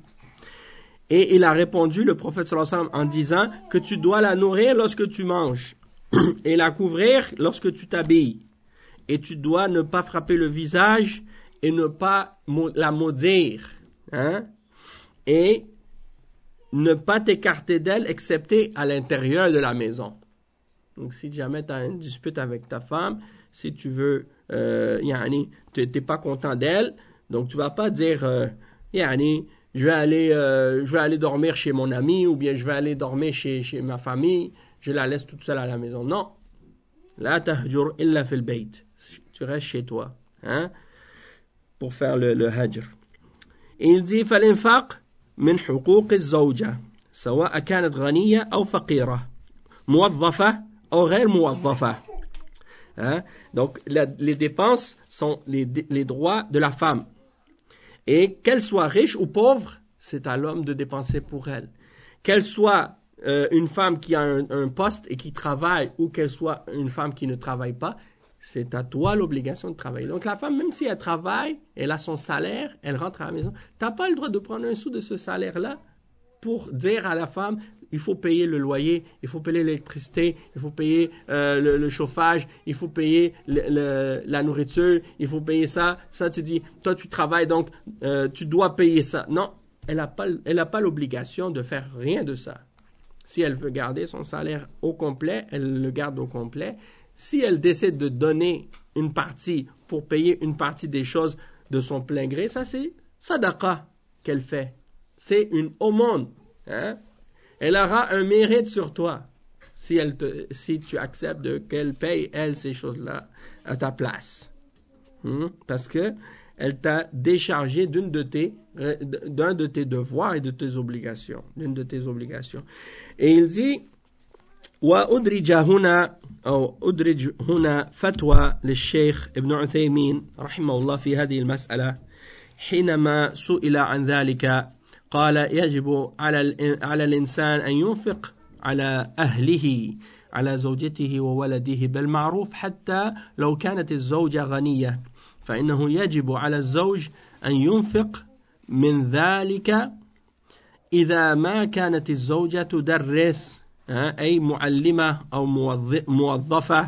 Et il a répondu, le prophète sallallahu alayhi wa sallam, en disant que tu dois la nourrir lorsque tu manges et la couvrir lorsque tu t'habilles. Et tu dois ne pas frapper le visage et ne pas la maudire. Hein? Et ne pas t'écarter d'elle, excepté à l'intérieur de la maison. Donc, si jamais tu as une dispute avec ta femme, si tu veux, euh, yani, tu n'es pas content d'elle, donc tu vas pas dire, euh, yani, je vais aller, euh, je vais aller dormir chez mon ami, ou bien je vais aller dormir chez, chez ma famille, je la laisse toute seule à la maison. Non. La tahjur illa fil bayt. Tu restes chez toi, hein, pour faire le, le hajr. Et il dit, فالإنفاق من حقوق الزوجة سواء كانت غنية أو فقيرة موظفة أو غير موظفة. Hein? Donc, la, les dépenses sont les, les droits de la femme. Et qu'elle soit riche ou pauvre, c'est à l'homme de dépenser pour elle. Qu'elle soit euh, une femme qui a un, un poste et qui travaille, ou qu'elle soit une femme qui ne travaille pas, c'est à toi l'obligation de travailler. Donc la femme, même si elle travaille, elle a son salaire, elle rentre à la maison, tu n'as pas le droit de prendre un sou de ce salaire-là pour dire à la femme, il faut payer le loyer, il faut payer l'électricité, il faut payer euh, le, le chauffage, il faut payer le, le, la nourriture, il faut payer ça. Ça, tu dis, toi tu travailles, donc euh, tu dois payer ça. Non, elle n'a pas, elle n'a pas l'obligation de faire rien de ça. Si elle veut garder son salaire au complet, elle le garde au complet. Si elle décide de donner une partie pour payer une partie des choses de son plein gré, ça c'est sadaqa qu'elle fait. C'est une aumône. Hein? Elle aura un mérite sur toi. si, elle te, si tu acceptes de, qu'elle paye, elle, ces choses-là à ta place. Hmm? Parce que elle t'a déchargé d'une de tes, d'un de tes devoirs et de tes obligations. D'une de tes obligations. Et il dit, وأدرج هنا أو أدرج هنا فتوى للشيخ ابن عثيمين رحمه الله في هذه المسألة حينما سئل عن ذلك قال يجب على على الإنسان أن ينفق على أهله على زوجته وولده بالمعروف حتى لو كانت الزوجة غنية فإنه يجب على الزوج أن ينفق من ذلك إذا ما كانت الزوجة تدرس أي معلمة أو موظفة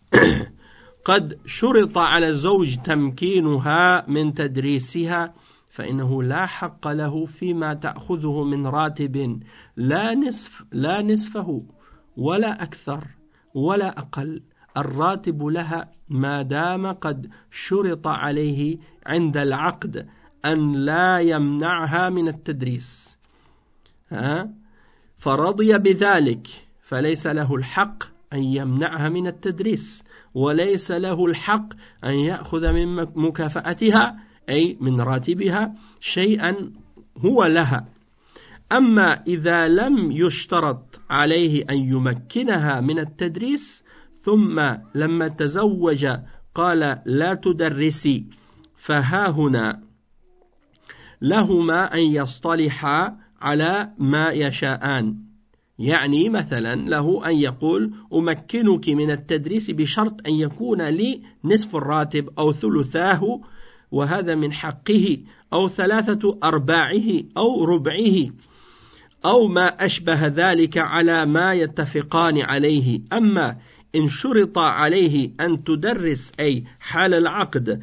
قد شرط على الزوج تمكينها من تدريسها فإنه لا حق له فيما تأخذه من راتب لا نصف لا نصفه ولا أكثر ولا أقل الراتب لها ما دام قد شرط عليه عند العقد أن لا يمنعها من التدريس ها فرضي بذلك فليس له الحق أن يمنعها من التدريس وليس له الحق أن يأخذ من مكافأتها أي من راتبها شيئا هو لها أما إذا لم يشترط عليه أن يمكنها من التدريس ثم لما تزوج قال لا تدرسي فها هنا لهما أن يصطلحا على ما يشاءان يعني مثلا له أن يقول أمكنك من التدريس بشرط أن يكون لي نصف الراتب أو ثلثاه وهذا من حقه أو ثلاثة أرباعه أو ربعه أو ما أشبه ذلك على ما يتفقان عليه أما إن شرط عليه أن تدرس أي حال العقد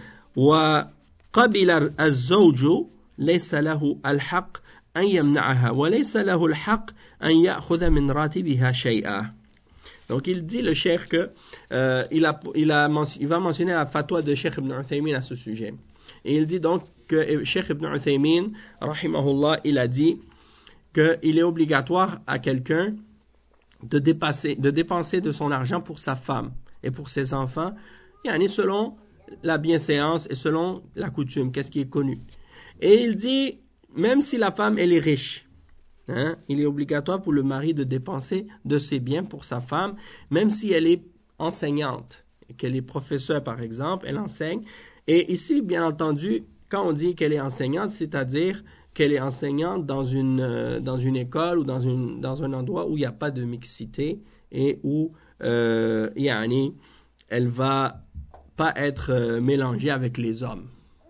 وقبل الزوج ليس له الحق أن يمنعها وليس له الحق أن يأخذ من راتبها شيئا. Donc il dit le cheikh que euh, il, a, il, a, il va mentionner la fatwa de Cheikh Ibn Uthaymin à ce sujet. Et il dit donc que Cheikh Ibn Uthaymin, rahimahullah, il a dit qu'il est obligatoire à quelqu'un de, dépasser, de dépenser de son argent pour sa femme et pour ses enfants, yani selon la bienséance et selon la coutume, qu'est-ce qui est connu. Et il dit, même si la femme elle est riche, hein, il est obligatoire pour le mari de dépenser de ses biens pour sa femme, même si elle est enseignante, qu'elle est professeure par exemple, elle enseigne. Et ici, bien entendu, quand on dit qu'elle est enseignante, c'est-à-dire qu'elle est enseignante dans une, euh, dans une école ou dans, une, dans un endroit où il n'y a pas de mixité et où euh, yani, elle ne va pas être euh, mélangée avec les hommes.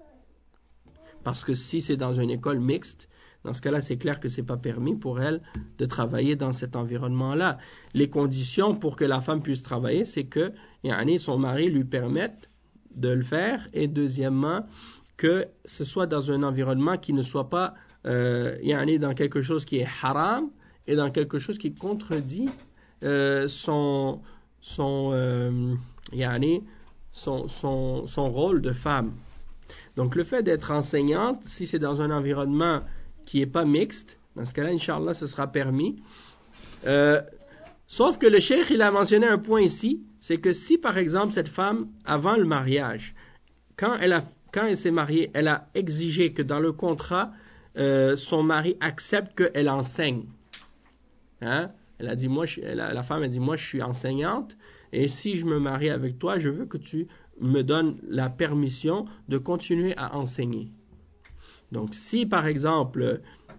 Parce que si c'est dans une école mixte, dans ce cas-là, c'est clair que ce n'est pas permis pour elle de travailler dans cet environnement-là. Les conditions pour que la femme puisse travailler, c'est que yani, son mari lui permette de le faire et deuxièmement, que ce soit dans un environnement qui ne soit pas euh, yani, dans quelque chose qui est haram et dans quelque chose qui contredit euh, son, son, euh, yani, son, son, son rôle de femme. Donc, le fait d'être enseignante, si c'est dans un environnement qui n'est pas mixte, dans ce cas-là, Inch'Allah, ce sera permis. Euh, sauf que le cheikh, il a mentionné un point ici, c'est que si, par exemple, cette femme, avant le mariage, quand elle, a, quand elle s'est mariée, elle a exigé que dans le contrat, euh, son mari accepte qu'elle enseigne. Hein? Elle a dit, moi, je, elle a, la femme a dit, moi, je suis enseignante, et si je me marie avec toi, je veux que tu me donnes la permission de continuer à enseigner. Donc, si par exemple,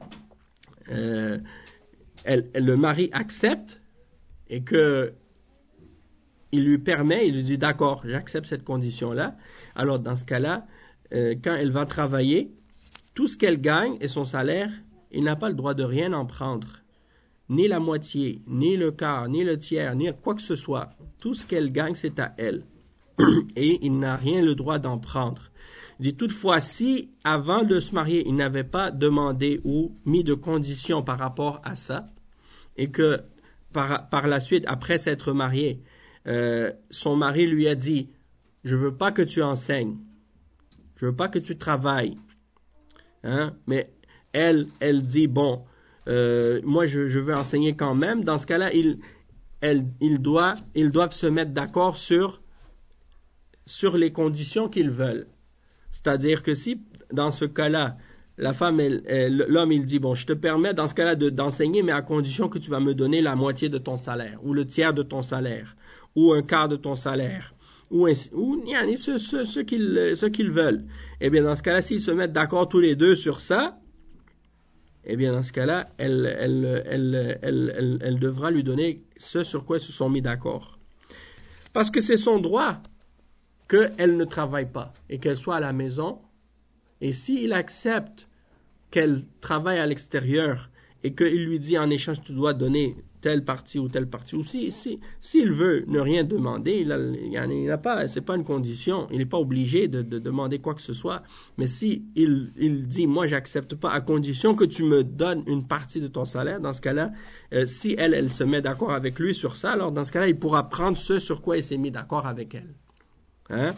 euh, elle, elle, le mari accepte et que il lui permet, il lui dit d'accord, j'accepte cette condition-là, alors dans ce cas-là, euh, quand elle va travailler, tout ce qu'elle gagne et son salaire, il n'a pas le droit de rien en prendre. Ni la moitié, ni le quart, ni le tiers, ni quoi que ce soit. Tout ce qu'elle gagne, c'est à elle. Et il n'a rien le droit d'en prendre. Il dit toutefois, si avant de se marier, il n'avait pas demandé ou mis de conditions par rapport à ça, et que par, par la suite, après s'être marié, euh, son mari lui a dit « Je veux pas que tu enseignes, je veux pas que tu travailles. Hein? » Mais elle, elle dit « Bon, euh, moi je, je veux enseigner quand même. » Dans ce cas-là, il, elle, il doit, ils doivent se mettre d'accord sur, sur les conditions qu'ils veulent. C'est-à-dire que si, dans ce cas-là, la femme, elle, elle, l'homme, il dit, bon, je te permets dans ce cas-là de, d'enseigner, mais à condition que tu vas me donner la moitié de ton salaire, ou le tiers de ton salaire, ou un quart de ton salaire, ou, ainsi, ou yani, ce, ce, ce, qu'ils, ce qu'ils veulent. Eh bien, dans ce cas-là, s'ils se mettent d'accord tous les deux sur ça, eh bien, dans ce cas-là, elle, elle, elle, elle, elle, elle devra lui donner ce sur quoi ils se sont mis d'accord. Parce que c'est son droit qu'elle ne travaille pas et qu'elle soit à la maison. Et s'il accepte qu'elle travaille à l'extérieur et qu'il lui dit en échange tu dois donner telle partie ou telle partie, ou si, si, s'il veut ne rien demander, il a, il n'a pas, c'est pas une condition, il n'est pas obligé de, de demander quoi que ce soit, mais si il, il dit moi j'accepte pas à condition que tu me donnes une partie de ton salaire, dans ce cas-là, euh, si elle, elle se met d'accord avec lui sur ça, alors dans ce cas-là, il pourra prendre ce sur quoi il s'est mis d'accord avec elle. Hein?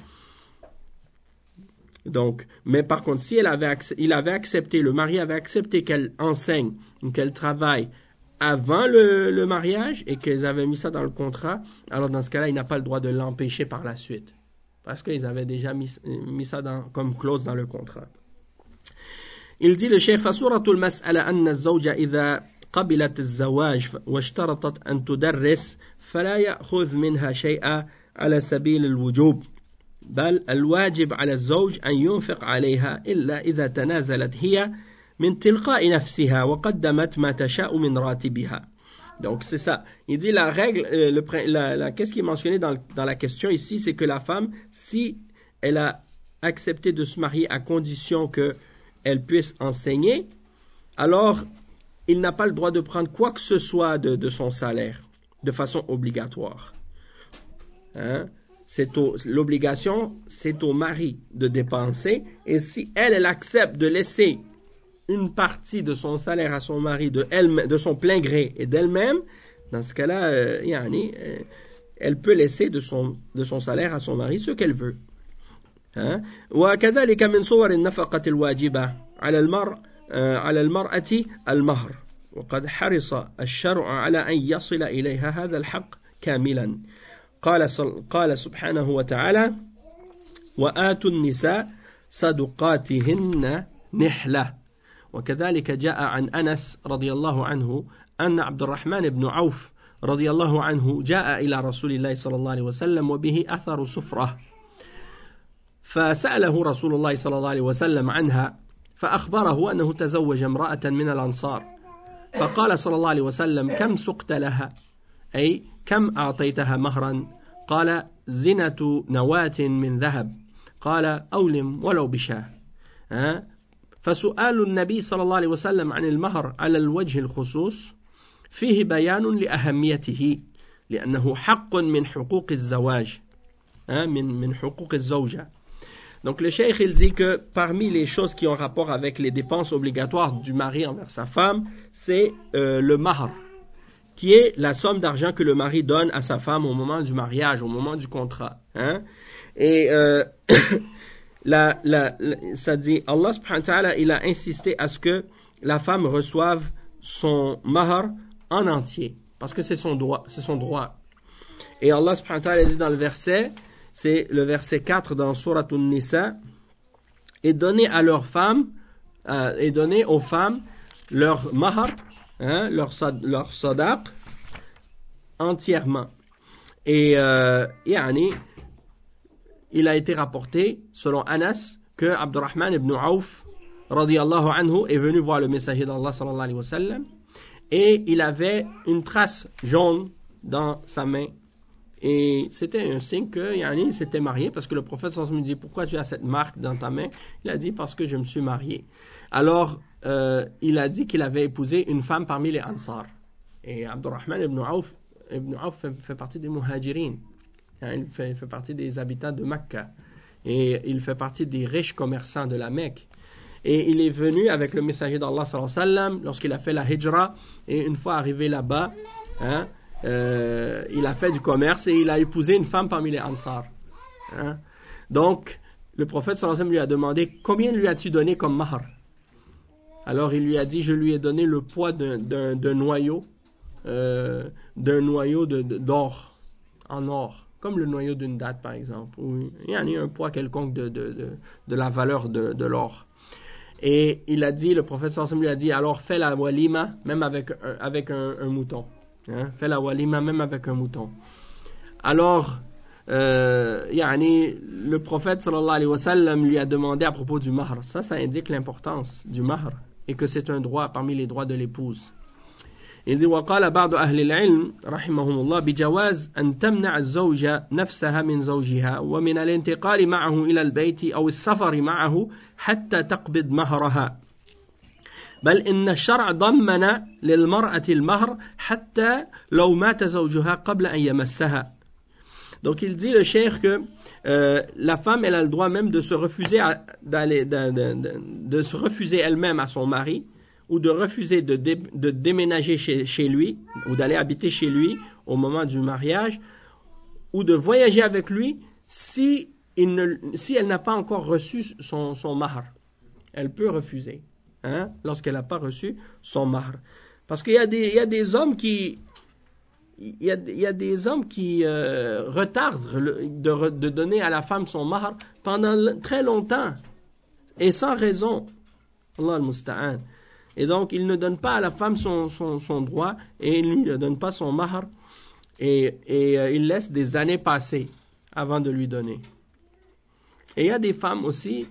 Donc, mais par contre, si elle avait, il avait accepté, le mari avait accepté qu'elle enseigne, qu'elle travaille avant le, le mariage et qu'ils avaient mis ça dans le contrat, alors dans ce cas-là, il n'a pas le droit de l'empêcher par la suite. Parce qu'ils avaient déjà mis, mis ça dans, comme clause dans le contrat. Il dit le cheikh, فَسُورَةُ الْمَسْأَلَةِ أَنَّ الزَّوْجَ إِذَا قَبِلَتِ الزَّوَاجِ وَاشْتَرَطَتْ أَن تُدَرِّسْ فَلَا يَأْخُذْ مِنْهَا شَيْئًا على سبيل الوجوب بل الواجب على الزوج أن ينفق عليها إلا إذا تنازلت هي من تلقاء نفسها وقدمت ما تشاء من راتبها. Donc c'est ça. Il dit la règle, euh, le, la, la, qu'est-ce qui est mentionné dans, dans la question ici, c'est que la femme, si elle a accepté de se marier à condition qu'elle puisse enseigner, alors il n'a pas le droit de prendre quoi que ce soit de, de son salaire de façon obligatoire. Hein? C'est au, l'obligation, c'est au mari de dépenser, et si elle, elle accepte de laisser une partie de son salaire à son mari de, elle, de son plein gré et d'elle-même, dans ce cas-là, euh, yani, euh, elle peut laisser de son, de son salaire à son mari ce qu'elle veut. Hein? وكذلك من صور النفقة الواجبة على المرء على المرأة المهر وقد حرص الشرع على أن يصل إليها هذا الحق كاملا. قال قال سبحانه وتعالى وآتوا النساء صدقاتهن نحلة. وكذلك جاء عن أنس رضي الله عنه أن عبد الرحمن بن عوف رضي الله عنه جاء إلى رسول الله صلى الله عليه وسلم وبه أثر سفرة فسأله رسول الله صلى الله عليه وسلم عنها فأخبره أنه تزوج امرأة من الأنصار فقال صلى الله عليه وسلم كم سقت لها أي كم أعطيتها مهرا قال زنة نواة من ذهب قال أولم ولو بشاه. فسؤال النبي صلى الله عليه وسلم عن المهر على الوجه الخصوص فيه بيان لأهميته لأنه حق من حقوق الزواج من من حقوق الزوجة. Donc le cheikh il dit que parmi les choses qui ont rapport avec les dépenses obligatoires du mari envers sa femme, c'est euh, le mahr, qui est la somme d'argent que le mari donne à sa femme au moment du mariage, au moment du contrat. Hein? Et euh, la, la, la, ça dit, Allah subhanahu wa ta'ala, il a insisté à ce que la femme reçoive son mahr en entier, parce que c'est son droit, c'est son droit. Et Allah subhanahu wa ta'ala dit dans le verset, c'est le verset quatre dans Surat An-Nisa, et donner à leurs femmes, euh, et donner aux femmes leur mahr, hein, leur, leur sadaq, entièrement. Et, euh, yani, il a été rapporté, selon Anas, que Abdurrahman ibn Auf, radiyallahu anhu, est venu voir le messager d'Allah, sallallahu alayhi wa sallam, et il avait une trace jaune dans sa main. Et c'était un signe que yani, il s'était marié, parce que le prophète sallallahu alayhi wa sallam dit, pourquoi tu as cette marque dans ta main? Il a dit, parce que je me suis marié. Alors, euh, il a dit qu'il avait épousé une femme parmi les Ansar. Et Abdurrahman ibn Auf, ibn Auf fait, fait partie des Muhajirin. Il fait, fait partie des habitants de Mecca. Et il fait partie des riches commerçants de la Mecque. Et il est venu avec le messager d'Allah sallallahu alayhi wa sallam lorsqu'il a fait la hijra. Et une fois arrivé là-bas, hein, euh, il a fait du commerce et il a épousé une femme parmi les Ansar. Hein. Donc, le prophète sallallahu alayhi wa sallam lui a demandé combien lui as-tu donné comme mahr? Alors il lui a dit, je lui ai donné le poids d'un, d'un, d'un noyau, euh, d'un noyau de, de, d'or, en or, comme le noyau d'une date par exemple, où il y en a un poids quelconque de, de, de, de la valeur de, de l'or. Et il a dit, le prophète sallallahu alayhi wa sallam lui a dit, alors fais la walima même avec, un, avec un, un mouton. Hein? Fais la walima même avec un mouton. Alors, euh, yani, le prophète sallallahu alayhi wa sallam lui a demandé à propos du mahr. Ça, ça indique l'importance du mahr et que c'est un droit parmi les droits de l'épouse. Il dit وقال بعض أهل العلم رحمهم الله بجواز أن تمنع الزوجة نفسها من زوجها ومن الانتقال معه إلى البيت أو السفر معه حتى تقبض مهرها بل إن الشرع ضمن للمرأة المهر حتى لو مات زوجها قبل أن يمسها. Donc il dit le cheikh que euh, la femme elle a le droit même de se refuser à, d'aller, de, de, de, de se refuser elle-même à son mari ou de refuser de, dé, de déménager chez, chez lui, ou d'aller habiter chez lui au moment du mariage, ou de voyager avec lui si, il ne, si elle n'a pas encore reçu son, son mahr. Elle peut refuser, hein, lorsqu'elle n'a pas reçu son mahr. Parce qu'il y a des, il y a des hommes qui... Il y a, il y a des hommes qui euh, retardent le, de, de donner à la femme son mahr pendant le, très longtemps, et sans raison. Allah al-Musta'an. Et donc, il ne donne pas à la femme son, son, son droit et il ne lui donne pas son mahr et, et euh, il laisse des années passer avant de lui donner. Et il y a des femmes aussi,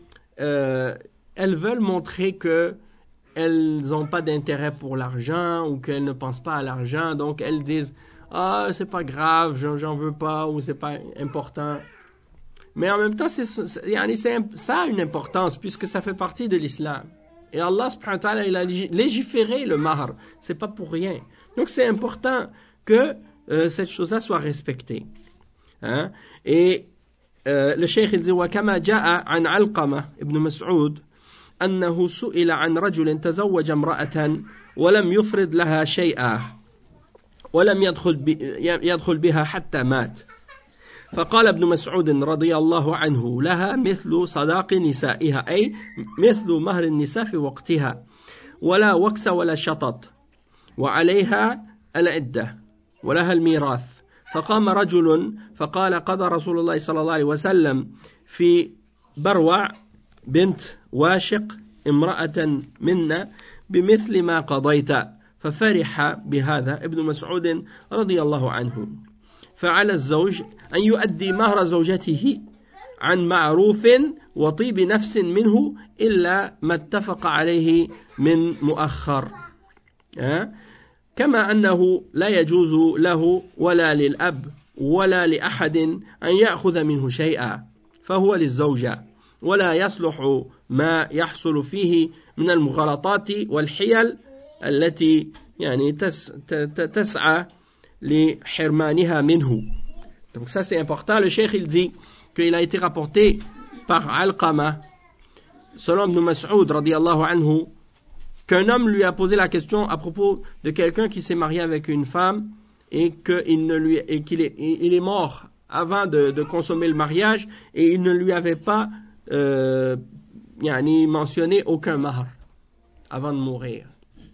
euh, elles veulent montrer que elles n'ont pas d'intérêt pour l'argent ou qu'elles ne pensent pas à l'argent. Donc, elles disent « Ah, c'est pas grave, j'en, j'en veux pas » ou « c'est pas important ». Mais en même temps, c'est, c'est, c'est, ça a une importance puisque ça fait partie de l'islam. Et Allah subhanahu wa ta'ala, il a légiféré le mahr. C'est pas pour rien. Donc c'est important que euh, cette chose-là soit respectée. Hein? Et euh, le cheikh il dit وكما جاء عن علقمة ابن مسعود أنه سئل عن رجل تزوج امرأة ولم يفرض لها شيئا ولم يدخل يدخل بها حتى مات. فقال ابن مسعود رضي الله عنه لها مثل صداق نسائها أي مثل مهر النساء في وقتها ولا وكس ولا شطط وعليها العدة ولها الميراث. فقام رجل فقال قضى رسول الله صلى الله عليه وسلم في بروع بنت واشق امرأة منا بمثل ما قضيت. ففرح بهذا ابن مسعود رضي الله عنه. فعلى الزوج أن يؤدي مهر زوجته عن معروف وطيب نفس منه إلا ما اتفق عليه من مؤخر. كما أنه لا يجوز له ولا للأب ولا لأحد أن يأخذ منه شيئا فهو للزوجة ولا يصلح ما يحصل فيه من المغالطات والحيل التي يعني تس تسعى لحرمانها منه. Donc ça c'est important. Le cheikh il dit qu'il a été rapporté par Alqama, selon Ibn Mas'ud radiyallahu anhu, qu'un homme lui a posé la question à propos de quelqu'un qui s'est marié avec une femme et qu'il ne lui et qu'il est il est mort avant de, de consommer le mariage et il ne lui avait pas euh, yani, mentionné aucun mahr avant de mourir.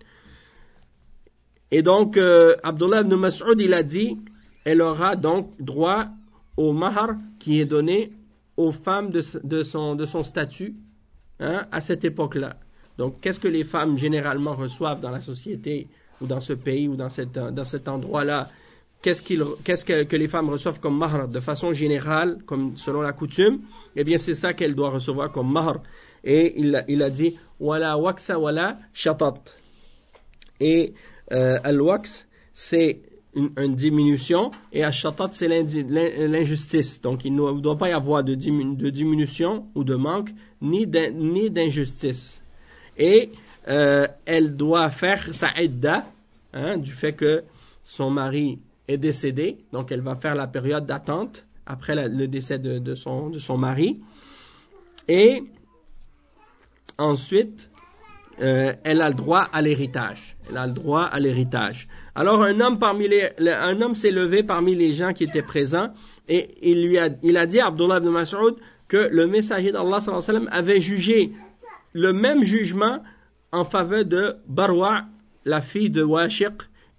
Et donc, euh, Abdullah ibn Mas'ud, il a dit, elle aura donc droit au mahr qui est donné aux femmes de, de, son, de son statut, hein, à cette époque-là. Donc, qu'est-ce que les femmes généralement reçoivent dans la société ou dans ce pays ou dans, cette, dans cet endroit-là? Qu'est-ce, qu'il, qu'est-ce que, que les femmes reçoivent comme mahr de façon générale, comme selon la coutume? Eh bien, c'est ça qu'elles doivent recevoir comme mahr. Et il, il a dit, wala waksa wala shatat. Et Euh, al-waks, c'est une, une diminution, et al-shatat, c'est l'injustice. Donc, il ne doit pas y avoir de, diminu- de diminution ou de manque, ni, d'in- ni d'injustice. Et euh, elle doit faire sa idda, hein, du fait que son mari est décédé. Donc, elle va faire la période d'attente après la, le décès de, de, son, de son mari. Et ensuite, Euh, elle a le droit à l'héritage. Elle a le droit à l'héritage. Alors un homme parmi les, le, un homme s'est levé parmi les gens qui étaient présents et il lui a, il a dit à Abdullah ibn Mas'ud que le messager d'Allah sallallahu alayhi wa sallam avait jugé le même jugement en faveur de Barwa, la fille de Washiq,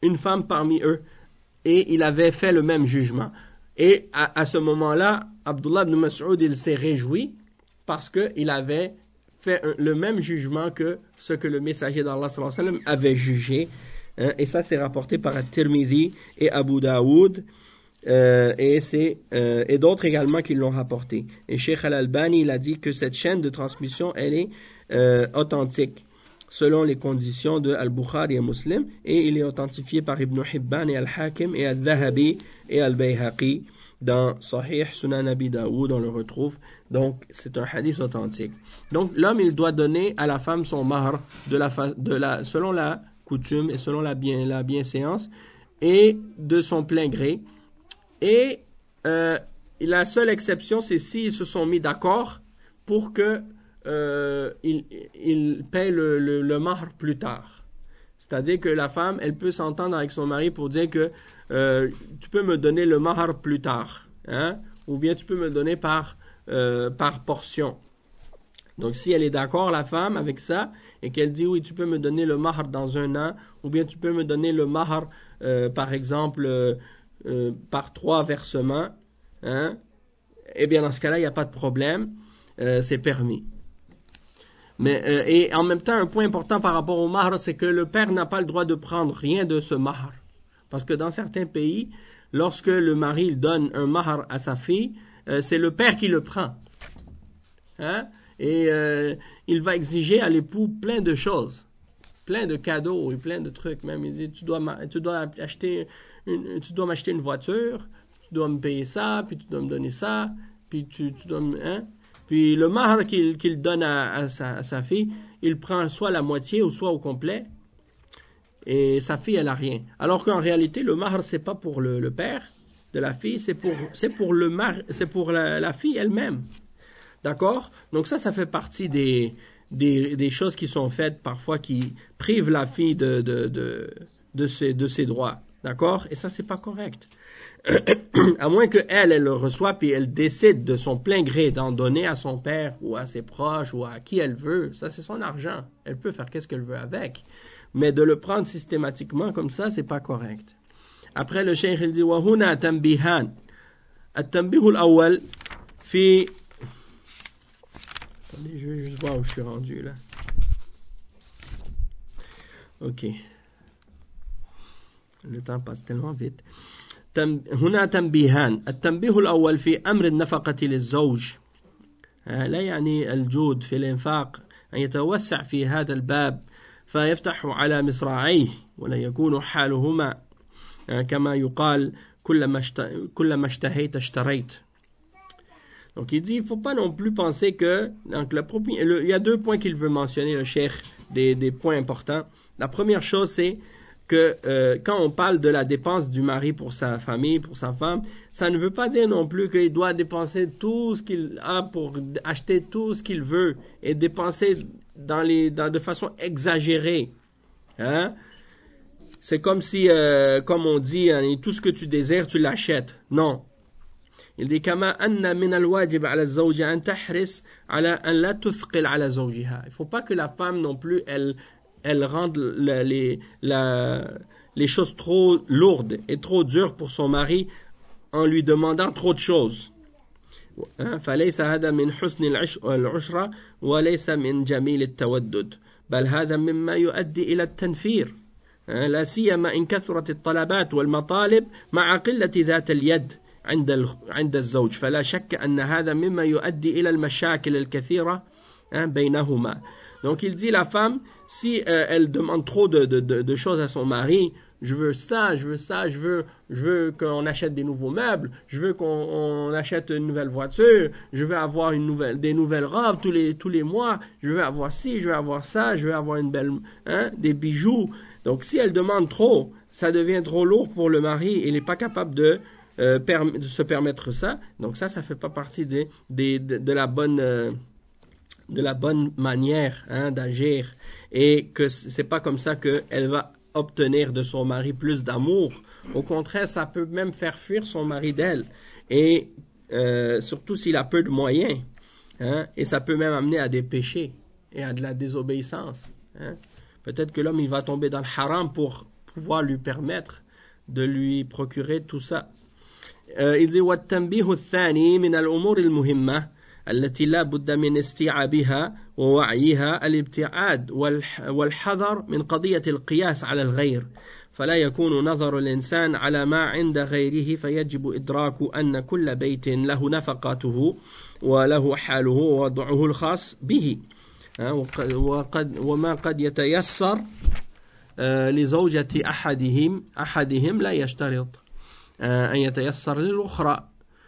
une femme parmi eux et il avait fait le même jugement. Et à, à ce moment-là, Abdullah ibn Mas'ud, il s'est réjoui parce qu'il avait fait un, le même jugement que ce que le messager d'Allah sallallahu alayhi wa sallam avait jugé. Hein, et ça, c'est rapporté par At-Tirmidhi et Abu Daoud. Euh, et c'est euh, et d'autres également qui l'ont rapporté. Et Cheikh Al-Albani, il a dit que cette chaîne de transmission, elle est euh, authentique selon les conditions de Al-Bukhari et Muslim, et il est authentifié par Ibn Hibban et Al-Hakim et Al-Dhahabi et Al-Bayhaqi dans Sahih Sunan Abi Daoud, on le retrouve. Donc c'est un hadith authentique. Donc l'homme, il doit donner à la femme son mahr de la de la selon la coutume et selon la bien la bienséance et de son plein gré. Et euh, la seule exception, c'est s'ils se sont mis d'accord pour que euh, ils, ils payent le, le, le mahr plus tard. C'est-à-dire que la femme, elle peut s'entendre avec son mari pour dire que euh, tu peux me donner le mahr plus tard, hein, ou bien tu peux me donner par, euh, par portion. Donc si elle est d'accord, la femme, avec ça, et qu'elle dit oui, tu peux me donner le mahr dans un an, ou bien tu peux me donner le mahr, euh, par exemple, euh, Euh, par trois versements, hein, eh bien dans ce cas-là, il n'y a pas de problème, euh, c'est permis. Mais, euh, et en même temps, un point important par rapport au mahr, c'est que le père n'a pas le droit de prendre rien de ce mahr. Parce que dans certains pays, lorsque le mari il donne un mahr à sa fille, euh, c'est le père qui le prend. Hein? Et euh, il va exiger à l'époux plein de choses, plein de cadeaux et plein de trucs. Même il dit, tu dois, tu dois acheter... Une, tu dois m'acheter une voiture, tu dois me payer ça, puis tu dois me donner ça, puis tu, tu dois me, hein? Puis le mahr qu'il, qu'il donne à, à, sa, à sa fille, il prend soit la moitié ou soit au complet, et sa fille, elle a rien. Alors qu'en réalité, le mahr, c'est pas pour le, le père de la fille, c'est pour, c'est pour, le mar, c'est pour la, la fille elle-même. D'accord? Donc ça, ça fait partie des, des, des choses qui sont faites parfois qui privent la fille de, de, de, de, ses, de ses droits. D'accord? Et ça, c'est pas correct. À moins qu'elle, elle le reçoit, puis elle décide de son plein gré d'en donner à son père, ou à ses proches, ou à qui elle veut. Ça, c'est son argent. Elle peut faire qu'est-ce qu'elle veut avec. Mais de le prendre systématiquement comme ça, c'est pas correct. Après, le cheikh, il dit, وَهُنَا تَنْبِيهَانِ التنبيه الأول في... Attendez, je vais juste voir où je suis rendu, là. OK. Le temps passe tellement vite. هنا تنبيهان. التنبيه الأول في أمر النفقة للزوج لا يعني الجود في الإنفاق أن يتوسع في هذا الباب فيفتح على مصراعيه ولا يكون حالهما كما يقال كلما كلما اشتهيت اشتريت. Donc il dit, il ne faut pas non plus penser que... Donc le, le, il y a deux points qu'il veut mentionner, le cheikh, des, des points importants. La première chose, c'est que euh, quand on parle de la dépense du mari pour sa famille, pour sa femme, ça ne veut pas dire non plus qu'il doit dépenser tout ce qu'il a pour acheter tout ce qu'il veut et dépenser dans les, dans, de façon exagérée. Hein? C'est comme si, euh, comme on dit, hein, tout ce que tu désires, tu l'achètes. Non. Il dit كما أن من الواجب على الزوجة أن تحرص على أن لا تثقل على زوجها. Il faut pas que la femme non plus elle elle rende la, les la, les choses trop lourdes et trop dures pour son mari en lui demandant trop de choses. فليس هذا من حسن العشرة وليس من جميل التودد بل هذا مما يؤدي إلى التنفير لا سيما إن كثرت الطلبات والمطالب مع قلة ذات اليد عند عند الزوج فلا شك أن هذا مما يؤدي إلى المشاكل الكثيرة بينهما. Donc il dit la femme, si euh, elle demande trop de, de, de, de choses à son mari, je veux ça, je veux ça, je veux, je veux qu'on achète des nouveaux meubles, je veux qu'on on achète une nouvelle voiture, je veux avoir une nouvelle, des nouvelles robes tous les, tous les mois, je veux avoir ci, je veux avoir ça, je veux avoir une belle, hein, des bijoux. Donc si elle demande trop, ça devient trop lourd pour le mari, il n'est pas capable de, euh, perm- de se permettre ça. Donc ça, ça fait pas partie des, des, de, de la bonne... Euh, de la bonne manière hein, d'agir et que c'est pas comme ça qu'elle va obtenir de son mari plus d'amour. Au contraire, ça peut même faire fuir son mari d'elle et euh, surtout s'il a peu de moyens hein, et ça peut même amener à des péchés et à de la désobéissance. Hein. Peut-être que l'homme il va tomber dans le haram pour pouvoir lui permettre de lui procurer tout ça. Euh, il dit والتنبيه الثاني من الأمور المهمة التي لا بد من استيعابها ووعيها الابتعاد والحذر من قضية القياس على الغير فلا يكون نظر الإنسان على ما عند غيره فيجب إدراك أن كل بيت له نفقاته وله حاله ووضعه الخاص به وقد وما قد يتيسر لزوجة أحدهم أحدهم لا يشترط أن يتيسر للأخرى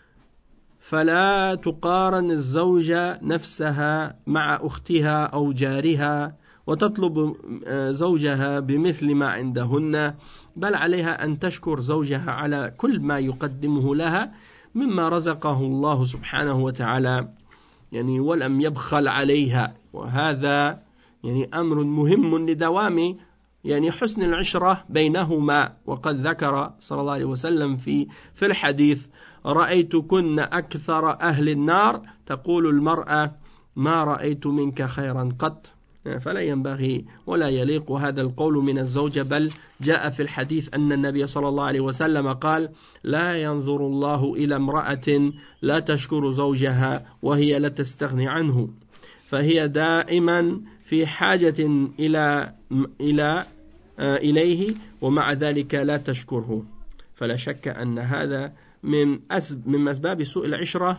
فلا تقارن الزوجة نفسها مع أختها أو جارها وتطلب زوجها بمثل ما عندهن بل عليها أن تشكر زوجها على كل ما يقدمه لها مما رزقه الله سبحانه وتعالى يعني ولم يبخل عليها وهذا يعني أمر مهم لدوام يعني حسن العشرة بينهما وقد ذكر صلى الله عليه وسلم في في الحديث رأيتكن أكثر أهل النار تقول المرأة ما رأيت منك خيرا قط فلا ينبغي ولا يليق هذا القول من الزوجة بل جاء في الحديث أن النبي صلى الله عليه وسلم قال لا ينظر الله إلى امرأة لا تشكر زوجها وهي لا تستغني عنه فهي دائما في حاجة إلى إلى إليه ومع ذلك لا تشكره فلا شك أن هذا من أسب من أسباب سوء العشرة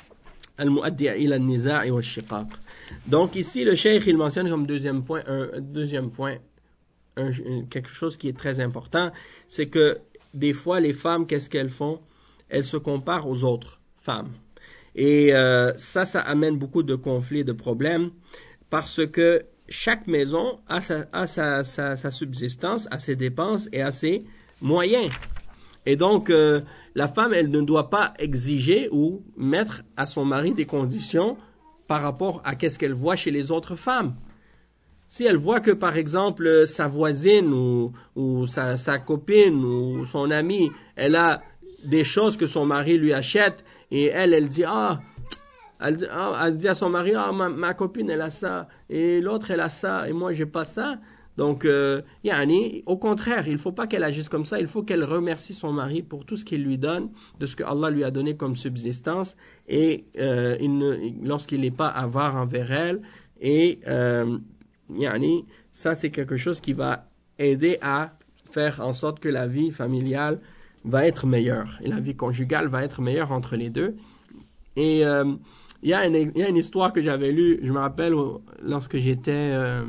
المؤدية إلى النزاع والشقاق. Donc ici le cheikh il mentionne comme deuxième point un deuxième point un, quelque chose qui est très important, c'est que des fois les femmes qu'est-ce qu'elles font? Elles se comparent aux autres femmes. Et euh, ça ça amène beaucoup de conflits, de problèmes parce que chaque maison a sa, a sa, sa, sa subsistance, a ses dépenses et a ses moyens. Et donc, euh, la femme, elle ne doit pas exiger ou mettre à son mari des conditions par rapport à qu'est-ce qu'elle voit chez les autres femmes. Si elle voit que, par exemple, sa voisine ou, ou sa, sa copine ou son amie, elle a des choses que son mari lui achète et elle, elle dit « Ah !» Elle dit, ah, elle dit à son mari, ah, ma, ma copine, elle a ça, et l'autre, elle a ça, et moi, j'ai pas ça. Donc, euh, yani, au contraire, il faut pas qu'elle agisse comme ça, il faut qu'elle remercie son mari pour tout ce qu'il lui donne, de ce que Allah lui a donné comme subsistance, et euh, il ne, lorsqu'il n'est pas avare envers elle, et euh, yani, ça, c'est quelque chose qui va aider à faire en sorte que la vie familiale va être meilleure, et la vie conjugale va être meilleure entre les deux. Et euh, il y a une, il y a une histoire que j'avais lue, je me rappelle lorsque j'étais euh,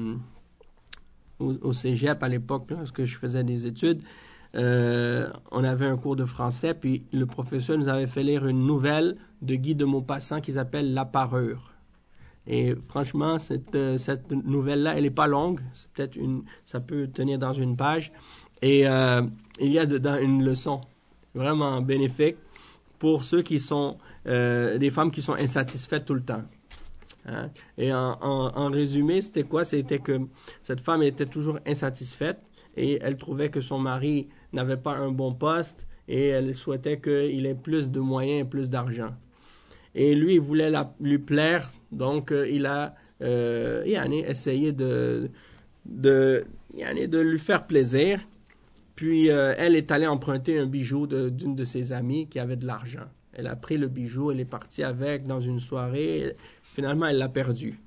au, au cégep à l'époque, lorsque je faisais des études, euh, on avait un cours de français, puis le professeur nous avait fait lire une nouvelle de Guy de Maupassant qui s'appelle La Parure. Et franchement, cette, cette nouvelle-là, elle n'est pas longue, c'est peut-être une, ça peut tenir dans une page, et euh, il y a dedans une leçon vraiment bénéfique pour ceux qui sont euh, des femmes qui sont insatisfaites tout le temps. Hein? Et en, en, en résumé, c'était quoi? C'était que cette femme était toujours insatisfaite et elle trouvait que son mari n'avait pas un bon poste et elle souhaitait qu'il ait plus de moyens et plus d'argent. Et lui, il voulait la, lui plaire, donc euh, il a euh, essayé de, de, de lui faire plaisir. Puis, euh, elle est allée emprunter un bijou de, d'une de ses amies qui avait de l'argent. Elle a pris le bijou, elle est partie avec dans une soirée. Finalement, elle l'a perdu.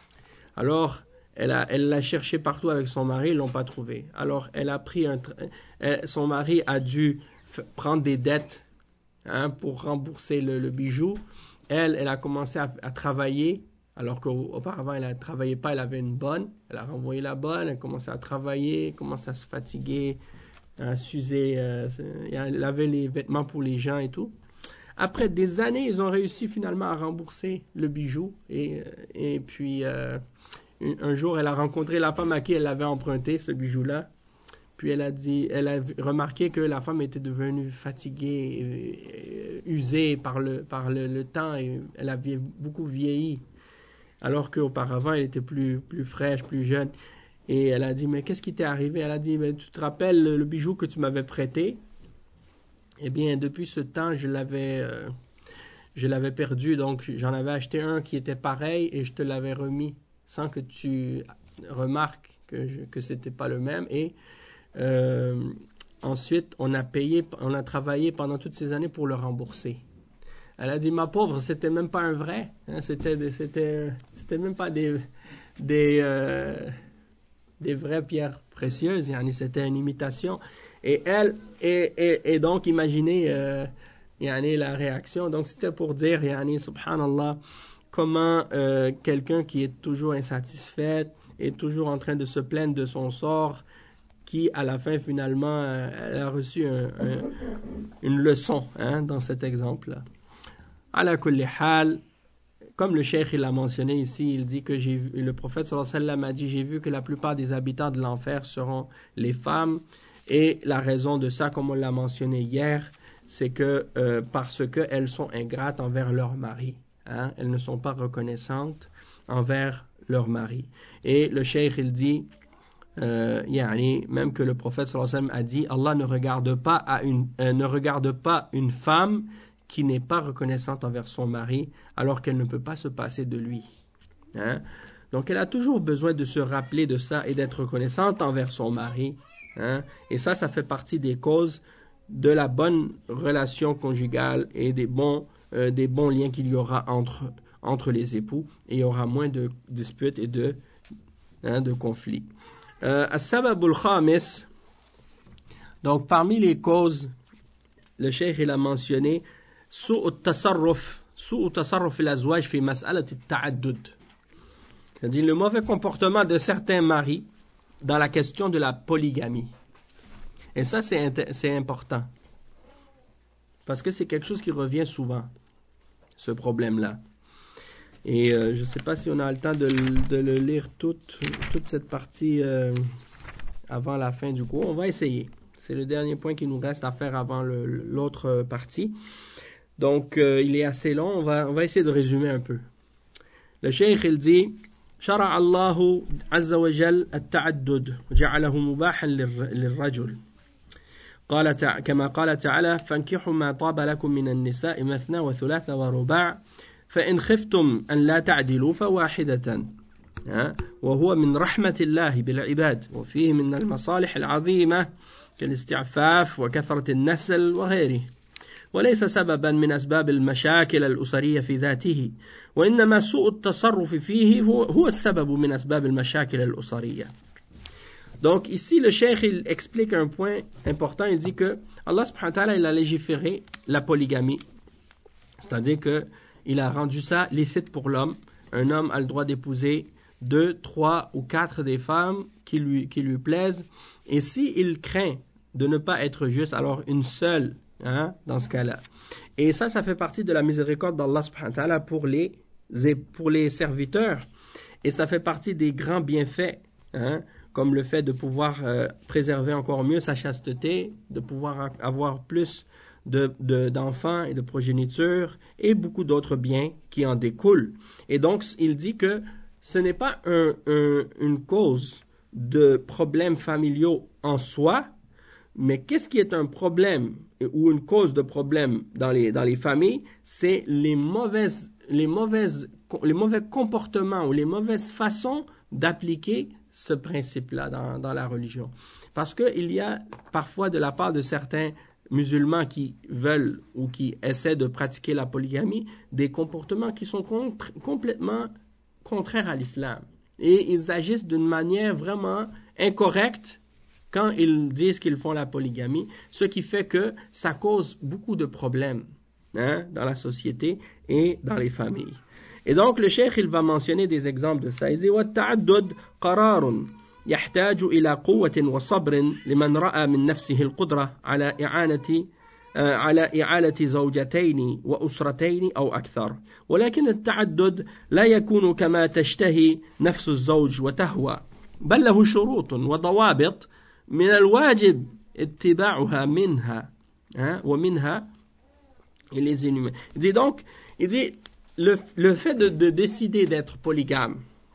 Alors, elle, a, elle l'a cherché partout avec son mari, ils ne l'ont pas trouvé. Alors, elle a pris un... Elle, son mari a dû f- prendre des dettes hein, pour rembourser le, le bijou. Elle, elle a commencé à, à travailler, alors qu'auparavant, elle ne travaillait pas, elle avait une bonne. Elle a renvoyé la bonne, elle a commencé à travailler, commencé à se fatiguer, à s'user, euh, à laver les vêtements pour les gens et tout. Après des années, ils ont réussi finalement à rembourser le bijou. Et, et puis, euh, un jour, elle a rencontré la femme à qui elle avait emprunté ce bijou-là. Puis elle a dit, elle a remarqué que la femme était devenue fatiguée, usée par le, par le, le temps. Et elle avait beaucoup vieilli. Alors qu'auparavant, elle était plus, plus fraîche, plus jeune. Et elle a dit, mais qu'est-ce qui t'est arrivé? Elle a dit, mais tu te rappelles le, le bijou que tu m'avais prêté? Eh bien, depuis ce temps, je l'avais, euh, je l'avais perdu. Donc, j'en avais acheté un qui était pareil et je te l'avais remis sans que tu remarques que, je, que c'était pas le même. Et euh, ensuite, on a payé, on a travaillé pendant toutes ces années pour le rembourser. Elle a dit, ma pauvre, c'était même pas un vrai. Hein, c'était, c'était, c'était même pas des, des, euh, des vraies pierres précieuses. Yani, c'était une imitation. Et elle, et, et, et donc, imaginez euh, yani, la réaction. Donc, c'était pour dire, yani, subhanallah, comment euh, quelqu'un qui est toujours insatisfait, est toujours en train de se plaindre de son sort, qui, à la fin, finalement, euh, elle a reçu un, un, une leçon hein, dans cet exemple-là. Ala kulli hal, comme le cheikh il a mentionné ici, il dit que j'ai vu, le prophète sallallahu alayhi wa sallam a dit, j'ai vu que la plupart des habitants de l'enfer seront les femmes, et la raison de ça, comme on l'a mentionné hier, c'est que euh, parce qu'elles sont ingrates envers leur mari. Hein, elles ne sont pas reconnaissantes envers leur mari. Et le cheikh il dit, euh, yani, même que le prophète sallallahu alayhi wa sallam a dit, Allah ne regarde pas à une, euh, ne regarde pas une femme qui n'est pas reconnaissante envers son mari, alors qu'elle ne peut pas se passer de lui. Hein? Donc, elle a toujours besoin de se rappeler de ça et d'être reconnaissante envers son mari. Hein? Et ça, ça fait partie des causes de la bonne relation conjugale et des bons, euh, des bons liens qu'il y aura entre, entre les époux. Et il y aura moins de disputes et de, hein, de conflits. Euh, As-sababul khamis, donc parmi les causes, le cheikh il a mentionné سوء التصرف سوء تصرف الأزواج في مسألة التعدد. C'est-à-dire le mauvais comportement de certains maris dans la question de la polygamie. Et ça, c'est, c'est important. Parce que c'est quelque chose qui revient souvent, ce problème-là. Et euh, je ne sais pas si on a le temps de, de le lire toute, toute cette partie euh, avant la fin du cours. On va essayer. C'est le dernier point qui nous reste à faire avant le, l'autre partie. Donc, euh, il est assez long. On va, on va essayer de résumer un peu. Le cheikh, il dit شرع الله عز وجل التعدد وجعله مباحا للرجل قال كما قال تعالى فانكحوا ما طاب لكم من النساء مثنى وثلاث ورباع فإن خفتم أن لا تعدلوا فواحدة وهو من رحمة الله بالعباد وفيه من المصالح العظيمة كالاستعفاف وكثرة النسل وغيره وليس سببا من أسباب المشاكل الأسرية في ذاته وإنما سوء التصرف فيه هو, هو السبب من أسباب المشاكل الأسرية. Donc ici le cheikh il explique un point important, il dit que Allah subhanahu wa ta'ala il a légiféré la polygamie, c'est-à-dire que il a rendu ça licite pour l'homme. Un homme a le droit d'épouser deux, trois ou quatre des femmes qui lui, qui lui plaisent, et si il craint de ne pas être juste, alors une seule. Hein, dans ce cas-là. Et ça, ça fait partie de la miséricorde d'Allah subhanahu wa ta'ala pour les, pour les serviteurs. Et ça fait partie des grands bienfaits, hein, comme le fait de pouvoir euh, préserver encore mieux sa chasteté, de pouvoir avoir plus de, de, d'enfants et de progéniture, et beaucoup d'autres biens qui en découlent. Et donc, il dit que ce n'est pas un, un, une cause de problèmes familiaux en soi, mais qu'est-ce qui est un problème ou une cause de problème dans les, dans les familles? C'est les mauvaises, les mauvaises, les mauvais comportements ou les mauvaises façons d'appliquer ce principe-là dans, dans la religion. Parce qu'il y a parfois de la part de certains musulmans qui veulent ou qui essaient de pratiquer la polygamie des comportements qui sont contre, complètement contraires à l'islam. Et ils agissent d'une manière vraiment incorrecte quand ils disent qu'ils font la polygamie, ce qui fait que ça cause beaucoup de problèmes hein, dans la société et dans les familles. Et donc le cheikh il va mentionner des exemples de ça. Il dit وَالتَّعَدُّدْ قَرَارٌ يحتاج إلى قوة وصبر لمن رأى من نفسه القدرة على إعانة على إعالة زوجتين وأسرتين أو أكثر ولكن التعدد لا يكون كما تشتهي نفس الزوج وتهوى بل له شروط وضوابط من الواجب اتباعها منها hein, ومنها il les énumère. Il dit donc, il dit le, le fait de, de décider d'être polygame,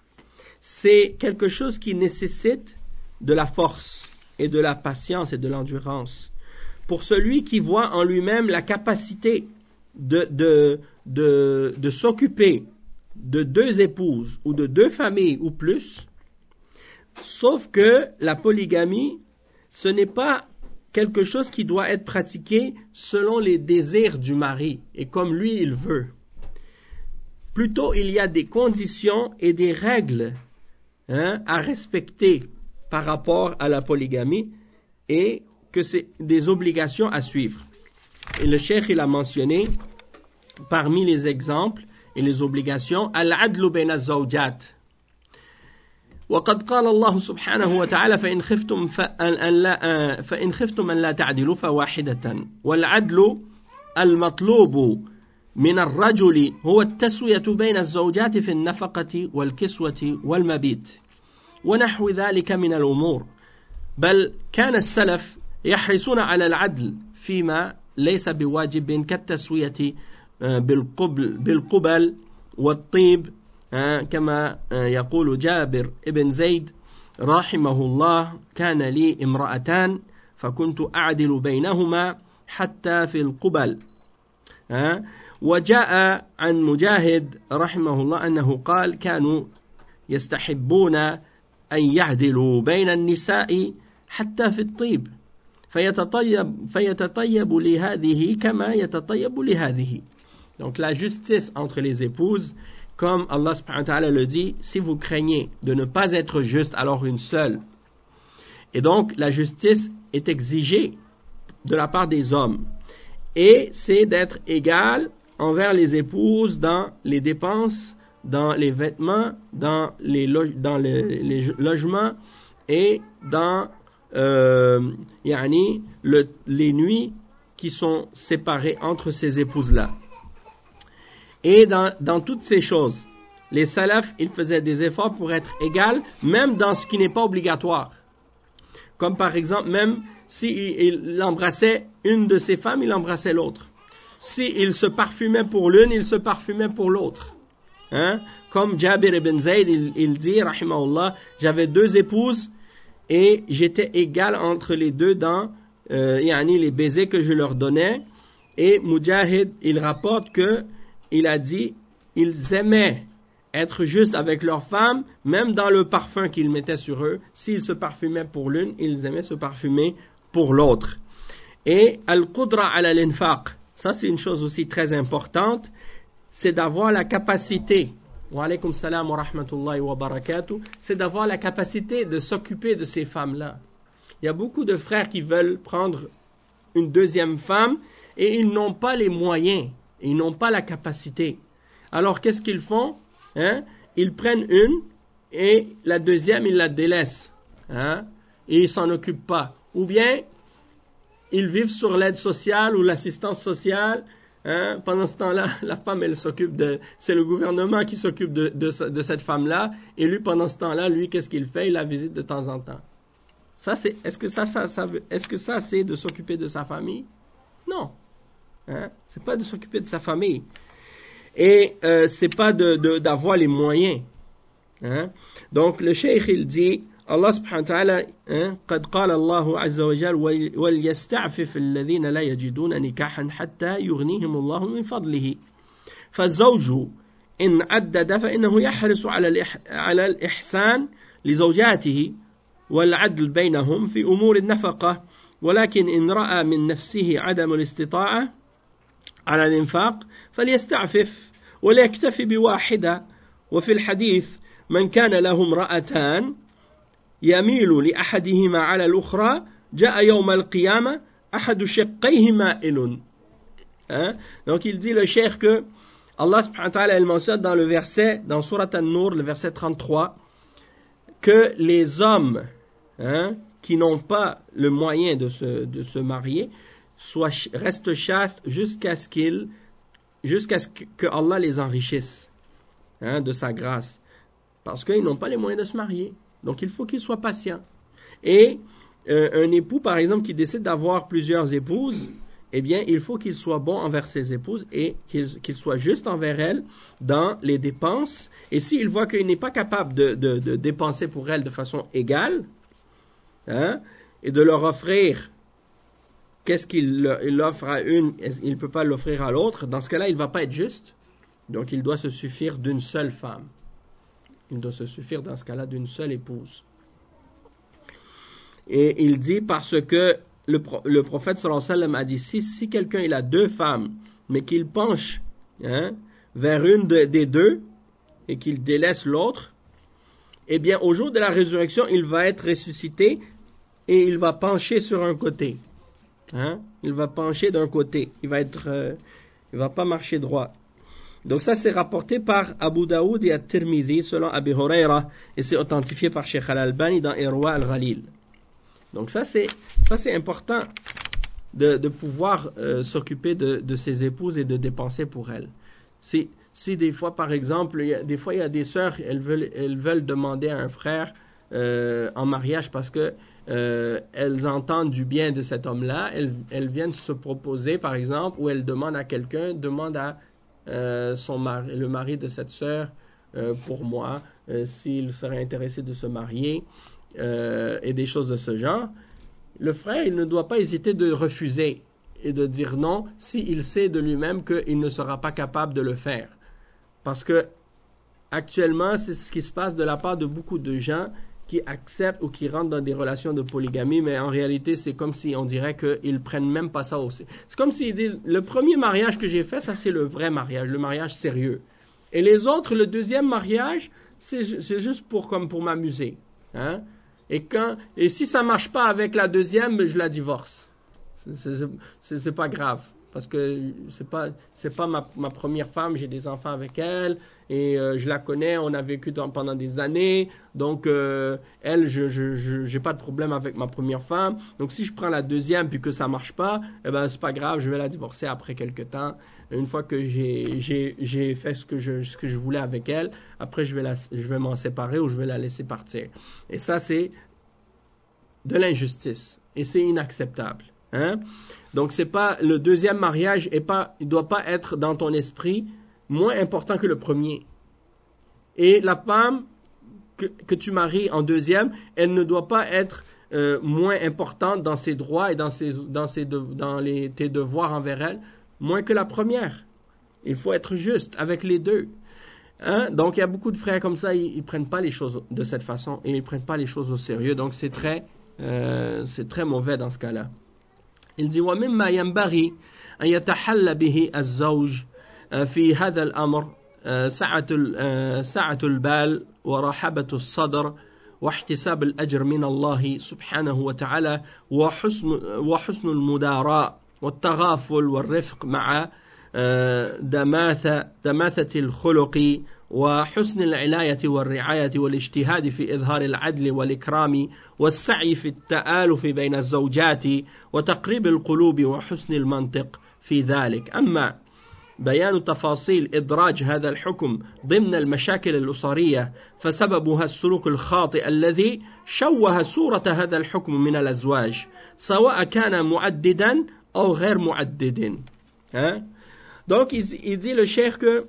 c'est quelque chose qui nécessite de la force et de la patience et de l'endurance. Pour celui qui voit en lui-même la capacité de, de, de, de s'occuper de deux épouses ou de deux familles ou plus, sauf que la polygamie ce n'est pas quelque chose qui doit être pratiqué selon les désirs du mari et comme lui il veut. Plutôt, il y a des conditions et des règles hein, à respecter par rapport à la polygamie et que c'est des obligations à suivre. Et le cheikh il a mentionné parmi les exemples et les obligations al-adlu bayna az-zawjat. وقد قال الله سبحانه وتعالى فإن خفتم أن لا فإن خفتم أن لا تعدلوا فواحدة والعدل المطلوب من الرجل هو التسوية بين الزوجات في النفقة والكسوة والمبيت ونحو ذلك من الأمور بل كان السلف يحرصون على العدل فيما ليس بواجب كالتسوية بالقبل بالقبل والطيب كما يقول جابر ابن زيد رحمه الله كان لي امرأتان فكنت أعدل بينهما حتى في القبل وجاء عن مجاهد رحمه الله أنه قال كانوا يستحبون أن يعدلوا بين النساء حتى في الطيب فيتطيب, فيتطيب لهذه كما يتطيب لهذه. Donc la justice entre les épouses, comme Allah subhanahu wa ta'ala le dit, si vous craignez de ne pas être juste, alors une seule. Et donc la justice est exigée de la part des hommes. Et c'est d'être égal envers les épouses dans les dépenses, dans les vêtements, dans les, lo- dans les, les logements et dans euh, yani, le, les nuits qui sont séparées entre ces épouses-là. Et dans, dans toutes ces choses, les salafs, ils faisaient des efforts pour être égales, même dans ce qui n'est pas obligatoire. Comme par exemple, même s'il il embrassait une de ses femmes, il embrassait l'autre. S'il se parfumait pour l'une, il se parfumait pour l'autre. Hein? Comme Jabir ibn Zayd, il, il dit, rahimahullah, j'avais deux épouses et j'étais égal entre les deux dans euh, yani les baisers que je leur donnais. Et Mujahid, il rapporte que il a dit, ils aimaient être justes avec leurs femmes, même dans le parfum qu'ils mettaient sur eux. S'ils se parfumaient pour l'une, ils aimaient se parfumer pour l'autre. Et al-qudra ala l'infaq, ça c'est une chose aussi très importante, c'est d'avoir la capacité, wa alaykum salam wa rahmatullahi wa barakatuh, c'est d'avoir la capacité de s'occuper de ces femmes-là. Il y a beaucoup de frères qui veulent prendre une deuxième femme et ils n'ont pas les moyens, ils n'ont pas la capacité. Alors qu'est-ce qu'ils font? Hein? Ils prennent une et la deuxième, ils la délaissent. Hein? Et ils ne s'en occupent pas. Ou bien, ils vivent sur l'aide sociale ou l'assistance sociale. Hein? Pendant ce temps-là, la femme, elle s'occupe de... C'est le gouvernement qui s'occupe de, de, de cette femme-là. Et lui, pendant ce temps-là, lui, qu'est-ce qu'il fait? Il la visite de temps en temps. Ça, c'est... Est-ce que ça, ça, ça, est-ce que ça, c'est de s'occuper de sa famille? Non. Hein? C'est pas de s'occuper de sa famille. Et euh, c'est pas de, de, d'avoir les moyens. Hein? Donc, le cheikh, il dit... Allah subhanahu wa ta'ala قد قال الله عز وجل وليستعفف الذين لا يجدون نكاحا حتى يغنيهم الله من فضله فالزوج إن عدد فإنه يحرص على على الإحسان لزوجاته والعدل بينهم في أمور النفقة ولكن إن رأى من نفسه عدم الاستطاعة على الإنفاق فليستعفف وليكتفي بواحدة وفي الحديث من كان له امرأتان يميل لأحدهما على الأخرى جاء يوم القيامة أحد شقيه مائل. Hein? Donc il dit le cheikh que Allah subhanahu wa ta'ala il mentionne dans le verset, dans Surat An-Nur, le verset trente-trois, que les hommes hein, qui n'ont pas le moyen de se, de se marier soient, restent chastes jusqu'à ce qu'ils, jusqu'à ce que Allah les enrichisse hein, de sa grâce. Parce qu'ils n'ont pas les moyens de se marier. Donc, il faut qu'il soit patient. Et euh, un époux, par exemple, qui décide d'avoir plusieurs épouses, eh bien, il faut qu'il soit bon envers ses épouses et qu'il, qu'il soit juste envers elles dans les dépenses. Et s'il voit qu'il n'est pas capable de, de, de dépenser pour elles de façon égale, hein, et de leur offrir, qu'est-ce qu'il il offre à une, il ne peut pas l'offrir à l'autre, dans ce cas-là, il ne va pas être juste. Donc, il doit se suffire d'une seule femme. Il doit se suffire dans ce cas-là d'une seule épouse. Et il dit parce que le, le prophète sallallahu alayhi wa sallam a dit, si, si quelqu'un il a deux femmes, mais qu'il penche hein, vers une de, des deux et qu'il délaisse l'autre, eh bien au jour de la résurrection, il va être ressuscité et il va pencher sur un côté. Hein? Il va pencher d'un côté. Il va être, euh, il va pas marcher droit. Donc ça c'est rapporté par Abu Daoud et At-Tirmidhi selon Abi Huraira et c'est authentifié par Cheikh Al-Albani dans Irwa Al-Ghalil. Donc ça c'est ça c'est important de, de pouvoir euh, s'occuper de, de ses épouses et de dépenser pour elles. Si si des fois par exemple, il y a, des fois il y a des sœurs, elles veulent elles veulent demander à un frère euh, en mariage parce que euh, elles entendent du bien de cet homme-là, elles elles viennent se proposer par exemple ou elles demandent à quelqu'un, demandent à Euh, son mari, le mari de cette sœur euh, pour moi, euh, s'il serait intéressé de se marier euh, et des choses de ce genre, le frère il ne doit pas hésiter de refuser et de dire non s'il sait de lui-même qu'il ne sera pas capable de le faire. Parce que actuellement, c'est ce qui se passe de la part de beaucoup de gens qui acceptent ou qui rentrent dans des relations de polygamie, mais en réalité, c'est comme si on dirait qu'ils prennent même pas ça au sérieux. C'est comme s'ils disent, le premier mariage que j'ai fait, ça c'est le vrai mariage, le mariage sérieux. Et les autres, le deuxième mariage, c'est, c'est juste pour, comme pour m'amuser. Hein? Et, quand, et si ça marche pas avec la deuxième, je la divorce. C'est, c'est, c'est, c'est pas grave. Parce que c'est pas, c'est pas ma, ma première femme, j'ai des enfants avec elle, et euh, je la connais, on a vécu dans, pendant des années, donc euh, elle, je, je, je, j'ai pas de problème avec ma première femme, donc si je prends la deuxième puis que ça marche pas, eh ben c'est pas grave, je vais la divorcer après quelques temps, une fois que j'ai, j'ai, j'ai fait ce que je, ce que je voulais avec elle, après je vais la, je vais m'en séparer ou je vais la laisser partir. Et ça c'est de l'injustice, et c'est inacceptable. Hein? Donc c'est pas le deuxième mariage est pas, il doit pas être dans ton esprit moins important que le premier. Et la femme que, que tu maries en deuxième, elle ne doit pas être euh, moins importante dans ses droits et dans ses dans ses de, dans les tes devoirs envers elle moins que la première. Il faut être juste avec les deux. Hein? Donc il y a beaucoup de frères comme ça, ils, ils prennent pas les choses de cette façon et ils prennent pas les choses au sérieux. Donc c'est très euh, c'est très mauvais dans ce cas-là. Il dit ومما ينبغي أن يتحلى به الزوج في هذا الأمر سعة سعة البال ورحابة الصدر واحتساب الأجر من الله سبحانه وتعالى وحسن وحسن المداراة والتغافل والرفق مع دماثة دماثة الخلق وحسن العناية والرعاية والاجتهاد في إظهار العدل والإكرام والسعي في التآلف بين الزوجات وتقريب القلوب وحسن المنطق في ذلك. أما بيان تفاصيل إدراج هذا الحكم ضمن المشاكل الأسرية فسببها السلوك الخاطئ الذي شوه صورة هذا الحكم من الأزواج سواء كان معددا أو غير معدد. Hein? Donc il, il dit le cheikh que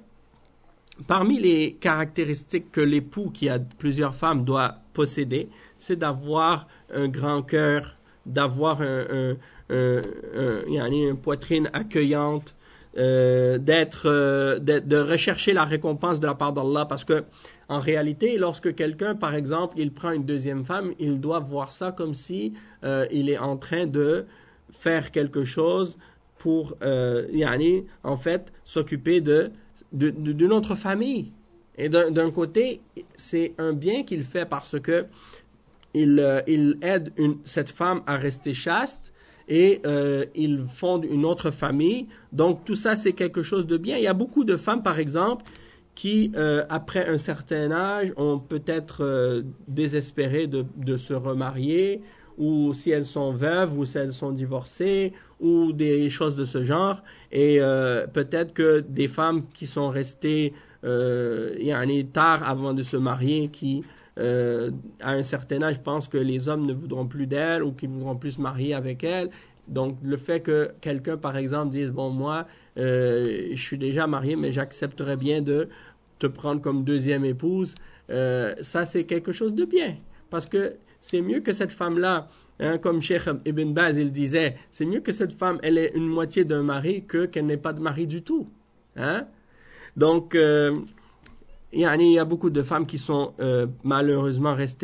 parmi les caractéristiques que l'époux qui a plusieurs femmes doit posséder, c'est d'avoir un grand cœur, d'avoir un, un, un, un, un, une poitrine accueillante, euh, d'être, euh, de, de rechercher la récompense de la part d'Allah, parce que en réalité, lorsque quelqu'un, par exemple, il prend une deuxième femme, il doit voir ça comme si euh, il est en train de faire quelque chose pour, euh, yani, en fait, s'occuper de, de, de d'une autre famille. Et d'un, d'un côté, c'est un bien qu'il fait parce que il, euh, il aide une, cette femme à rester chaste et euh, il fonde une autre famille. Donc, tout ça, c'est quelque chose de bien. Il y a beaucoup de femmes, par exemple, qui, euh, après un certain âge, ont peut-être euh, désespéré de, de se remarier, ou si elles sont veuves, ou si elles sont divorcées, ou des choses de ce genre. Et euh, peut-être que des femmes qui sont restées euh, yani, tard avant de se marier, qui, euh, à un certain âge, pensent que les hommes ne voudront plus d'elles, ou qu'ils ne voudront plus se marier avec elles. Donc, le fait que quelqu'un, par exemple, dise, bon, moi, euh, je suis déjà marié, mais j'accepterais bien de te prendre comme deuxième épouse, euh, ça, c'est quelque chose de bien. Parce que c'est mieux que cette femme-là, hein, comme Cheikh Ibn Baz, il disait, c'est mieux que cette femme, elle ait une moitié d'un mari que qu'elle n'ait pas de mari du tout. Hein? Donc, euh, il y a beaucoup de femmes qui sont euh, malheureusement restées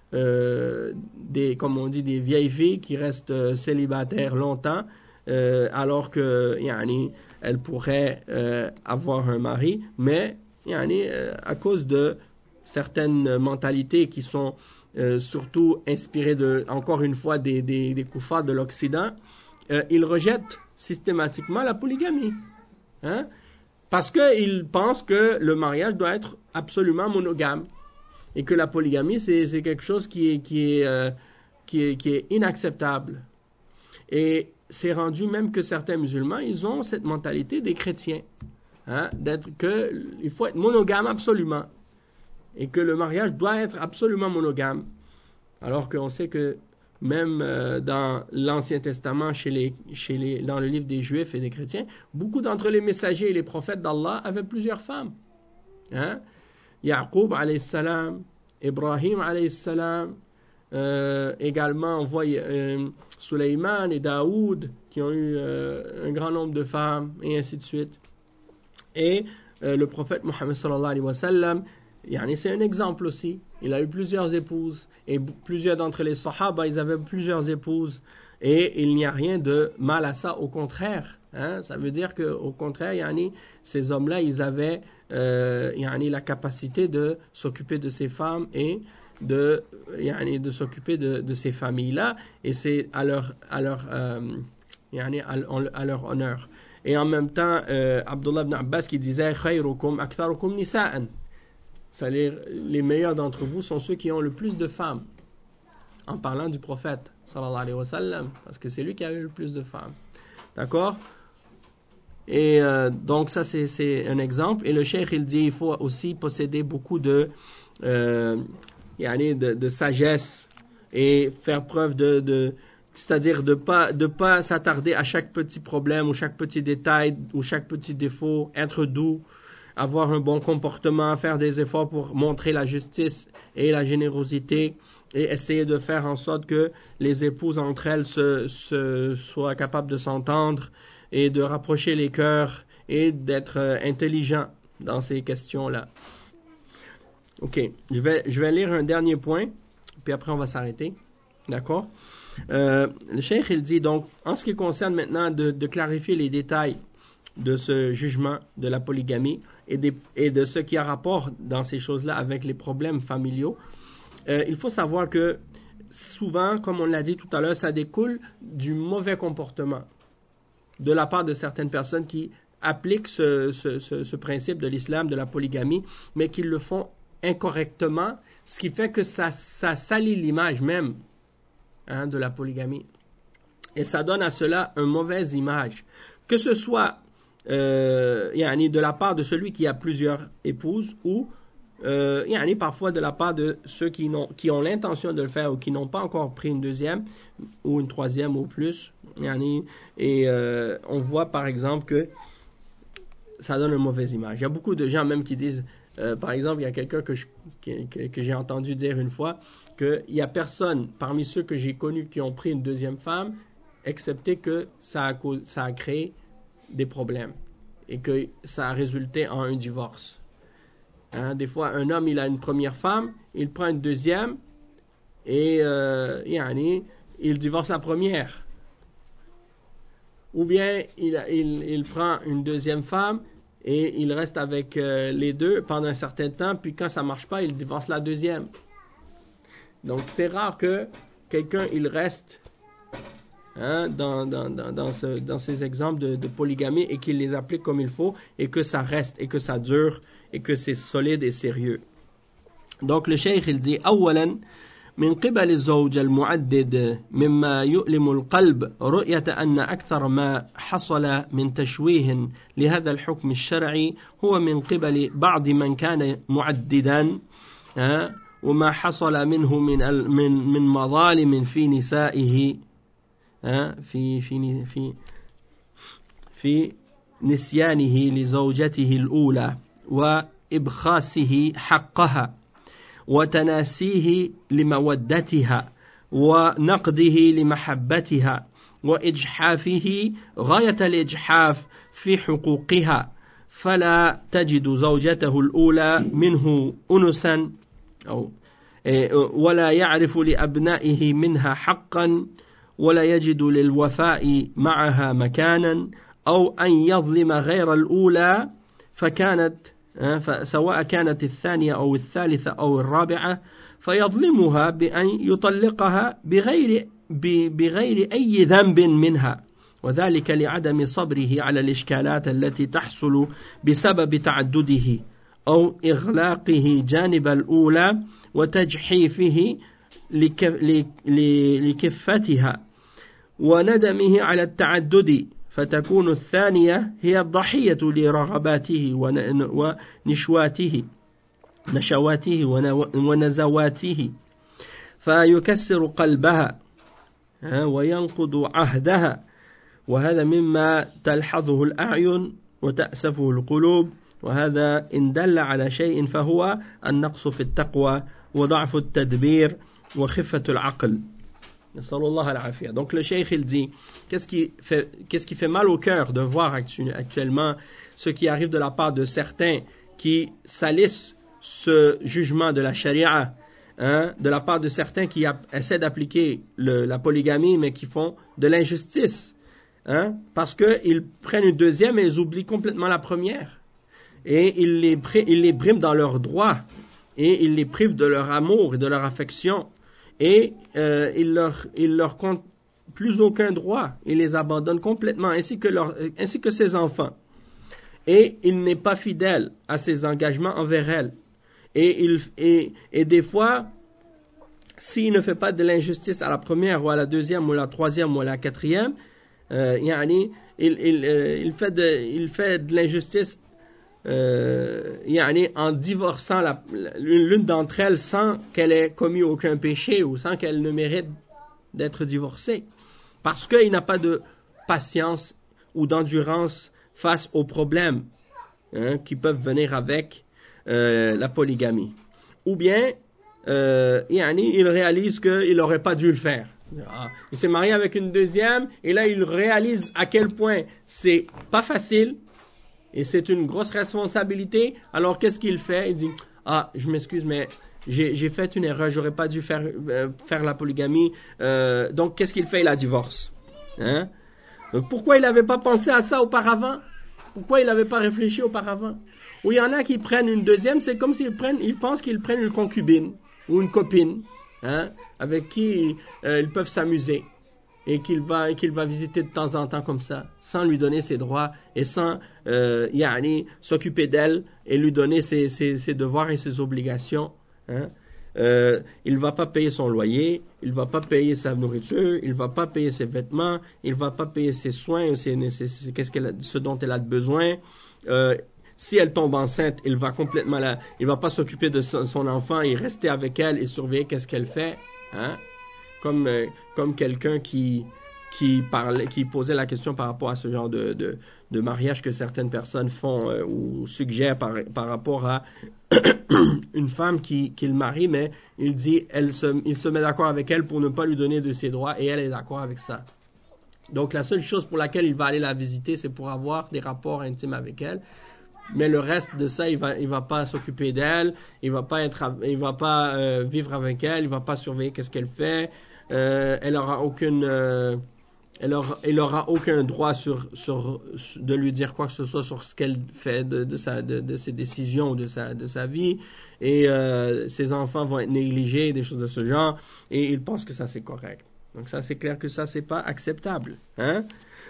euh, des, comme on dit, des vieilles filles qui restent euh, célibataires longtemps, euh, alors que yani, elles pourraient euh, avoir un mari, mais yani, euh, à cause de certaines mentalités qui sont euh, surtout inspirées de, encore une fois, des, des, des koufars de l'Occident, euh, ils rejettent systématiquement la polygamie. Hein? Parce qu'ils pensent que le mariage doit être absolument monogame. Et que la polygamie, c'est, c'est quelque chose qui est, qui, est, euh, qui, est, qui est inacceptable. Et c'est rendu même que certains musulmans, ils ont cette mentalité des chrétiens. Hein, d'être que, il faut être monogame absolument. Et que le mariage doit être absolument monogame. Alors qu'on sait que même euh, dans l'Ancien Testament, chez les, chez les, dans le livre des Juifs et des chrétiens, beaucoup d'entre les messagers et les prophètes d'Allah avaient plusieurs femmes. Hein? Yaqub alayhi salam, Ibrahim alayhi salam, euh, également on voit euh, Sulayman et Daoud qui ont eu euh, un grand nombre de femmes et ainsi de suite. Et euh, le prophète Mohammed sallallahu alayhi wa sallam, yani c'est un exemple aussi. Il a eu plusieurs épouses et b- plusieurs d'entre les sahaba, ils avaient plusieurs épouses et il n'y a rien de mal à ça, au contraire. Hein? Ça veut dire qu'au contraire, yani, ces hommes-là, ils avaient euh, yani, la capacité de s'occuper de ces femmes et de, yani, de s'occuper de, de ces familles-là, et c'est à leur, à leur, euh, yani, à, à leur honneur. Et en même temps, euh, Abdullah ibn Abbas qui disait « Khayrukum aktharukum nisa'an », c'est-à-dire les meilleurs d'entre vous sont ceux qui ont le plus de femmes, en parlant du prophète sallallahu alayhi wa sallam, parce que c'est lui qui a eu le plus de femmes. D'accord? Et euh, donc ça c'est, c'est un exemple. Et le cheikh il dit il faut aussi posséder beaucoup de, euh, yani de, de sagesse et faire preuve de, de c'est-à-dire de pas de pas s'attarder à chaque petit problème ou chaque petit détail ou chaque petit défaut, être doux, avoir un bon comportement, faire des efforts pour montrer la justice et la générosité et essayer de faire en sorte que les épouses entre elles se, se soient capables de s'entendre et de rapprocher les cœurs et d'être euh, intelligent dans ces questions-là. Ok, je vais, je vais lire un dernier point, puis après on va s'arrêter. D'accord? Euh, le cheikh, il dit donc, en ce qui concerne maintenant de, de clarifier les détails de ce jugement de la polygamie et, des, et de ce qui a rapport dans ces choses-là avec les problèmes familiaux, euh, il faut savoir que souvent, comme on l'a dit tout à l'heure, ça découle du mauvais comportement de la part de certaines personnes qui appliquent ce, ce, ce, ce principe de l'islam, de la polygamie, mais qui le font incorrectement, ce qui fait que ça, ça salit l'image même hein, de la polygamie. Et ça donne à cela une mauvaise image. Que ce soit euh, yani de la part de celui qui a plusieurs épouses ou euh, yani parfois de la part de ceux qui, n'ont, qui ont l'intention de le faire ou qui n'ont pas encore pris une deuxième ou une troisième ou plus. Yani, et euh, on voit par exemple que ça donne une mauvaise image. Il y a beaucoup de gens même qui disent, euh, par exemple, il y a quelqu'un que, je, que, que, que j'ai entendu dire une fois qu'il n'y a personne parmi ceux que j'ai connus qui ont pris une deuxième femme, excepté que ça a, ça a créé des problèmes et que ça a résulté en un divorce. Hein, des fois, un homme, il a une première femme, il prend une deuxième et euh, yani, il divorce la première. Ou bien il, il, il prend une deuxième femme et il reste avec euh, les deux pendant un certain temps, puis quand ça ne marche pas, il divorce la deuxième. Donc c'est rare que quelqu'un il reste hein, dans, dans, dans, dans, ce, dans ces exemples de, de polygamie et qu'il les applique comme il faut et que ça reste et que ça dure et que c'est solide et sérieux. Donc le cheikh il dit أولاً من قبل الزوج المعدد مما يؤلم القلب رؤية أن أكثر ما حصل من تشويه لهذا الحكم الشرعي هو من قبل بعض من كان معددا وما حصل منه من من من مظالم في نسائه في في في في نسيانه لزوجته الأولى وإبخاسه حقها وتناسيه لمودتها ونقده لمحبتها وإجحافه غاية الإجحاف في حقوقها فلا تجد زوجته الأولى منه أنسا أو ولا يعرف لأبنائه منها حقا ولا يجد للوفاء معها مكانا أو أن يظلم غير الأولى فكانت سواء كانت الثانية أو الثالثة أو الرابعة فيظلمها بأن يطلقها بغير بغير أي ذنب منها وذلك لعدم صبره على الإشكالات التي تحصل بسبب تعدده أو إغلاقه جانب الأولى وتجحيفه لكفتها وندمه على التعدد فتكون الثانية هي الضحية لرغباته ونشواته نشواته ونزواته فيكسر قلبها وينقض عهدها وهذا مما تلحظه الأعين وتأسفه القلوب وهذا إن دل على شيء فهو النقص في التقوى وضعف التدبير وخفة العقل. نسأل الله العافية. Donc le cheikh il dit qu'est-ce qui fait qu'est-ce qui fait mal au cœur de voir actuellement ce qui arrive de la part de certains qui salissent ce jugement de la charia, hein, de la part de certains qui a, essaient d'appliquer le, la polygamie mais qui font de l'injustice, hein, parce qu'ils prennent une deuxième et ils oublient complètement la première et ils les, ils les briment dans leurs droits et ils les privent de leur amour et de leur affection et euh, ils leur ils leur comptent plus aucun droit, ils les abandonnent complètement ainsi que leur ainsi que ses enfants et il n'est pas fidèle à ses engagements envers elle. Et, il, et, et des fois, s'il ne fait pas de l'injustice à la première ou à la deuxième ou à la troisième ou à la quatrième, euh, yani, il, il, euh, il, fait de, il fait de l'injustice euh, yani, en divorçant la, l'une d'entre elles sans qu'elle ait commis aucun péché ou sans qu'elle ne mérite d'être divorcée. Parce qu'il n'a pas de patience ou d'endurance face aux problèmes, hein, qui peuvent venir avec Euh, la polygamie. Ou bien, euh, yani, il réalise qu'il n'aurait pas dû le faire. Ah, il s'est marié avec une deuxième, et là, il réalise à quel point c'est pas facile, et c'est une grosse responsabilité. Alors, qu'est-ce qu'il fait? Il dit, ah, je m'excuse, mais j'ai, j'ai fait une erreur, j'aurais pas dû faire, euh, faire la polygamie. Euh, donc, qu'est-ce qu'il fait? Il la divorce. Hein? Donc, pourquoi il n'avait pas pensé à ça auparavant? Pourquoi il n'avait pas réfléchi auparavant? Ou il y en a qui prennent une deuxième, c'est comme s'ils prennent, ils pensent qu'ils prennent une concubine ou une copine, hein, avec qui euh, ils peuvent s'amuser et qu'il va, qu'il va visiter de temps en temps comme ça, sans lui donner ses droits et sans euh, yani, s'occuper d'elle et lui donner ses, ses, ses devoirs et ses obligations. Hein. Euh, il ne va pas payer son loyer, il ne va pas payer sa nourriture, il ne va pas payer ses vêtements, il ne va pas payer ses soins, ses, ses, ses, qu'est-ce qu'elle a, ce dont elle a besoin. Euh, Si elle tombe enceinte, il va complètement la, il va pas s'occuper de son, son enfant et rester avec elle et surveiller qu'est-ce qu'elle fait, hein? Comme euh, comme quelqu'un qui qui parlait, qui posait la question par rapport à ce genre de de, de mariage que certaines personnes font euh, ou suggèrent par par rapport à une femme qui qui le marie, mais il dit elle se il se met d'accord avec elle pour ne pas lui donner de ses droits et elle est d'accord avec ça. Donc la seule chose pour laquelle il va aller la visiter, c'est pour avoir des rapports intimes avec elle. Mais le reste de ça, il va, il va pas s'occuper d'elle, il va pas être, il va pas euh, vivre avec elle, il va pas surveiller qu'est-ce qu'elle fait. Euh, elle aura aucune, euh, elle aura, il aura aucun droit sur, sur, de lui dire quoi que ce soit sur ce qu'elle fait de, de sa, de, de ses décisions ou de sa, de sa vie. Et euh, ses enfants vont être négligés, des choses de ce genre. Et il pense que ça c'est correct. Donc ça c'est clair que ça c'est pas acceptable, hein.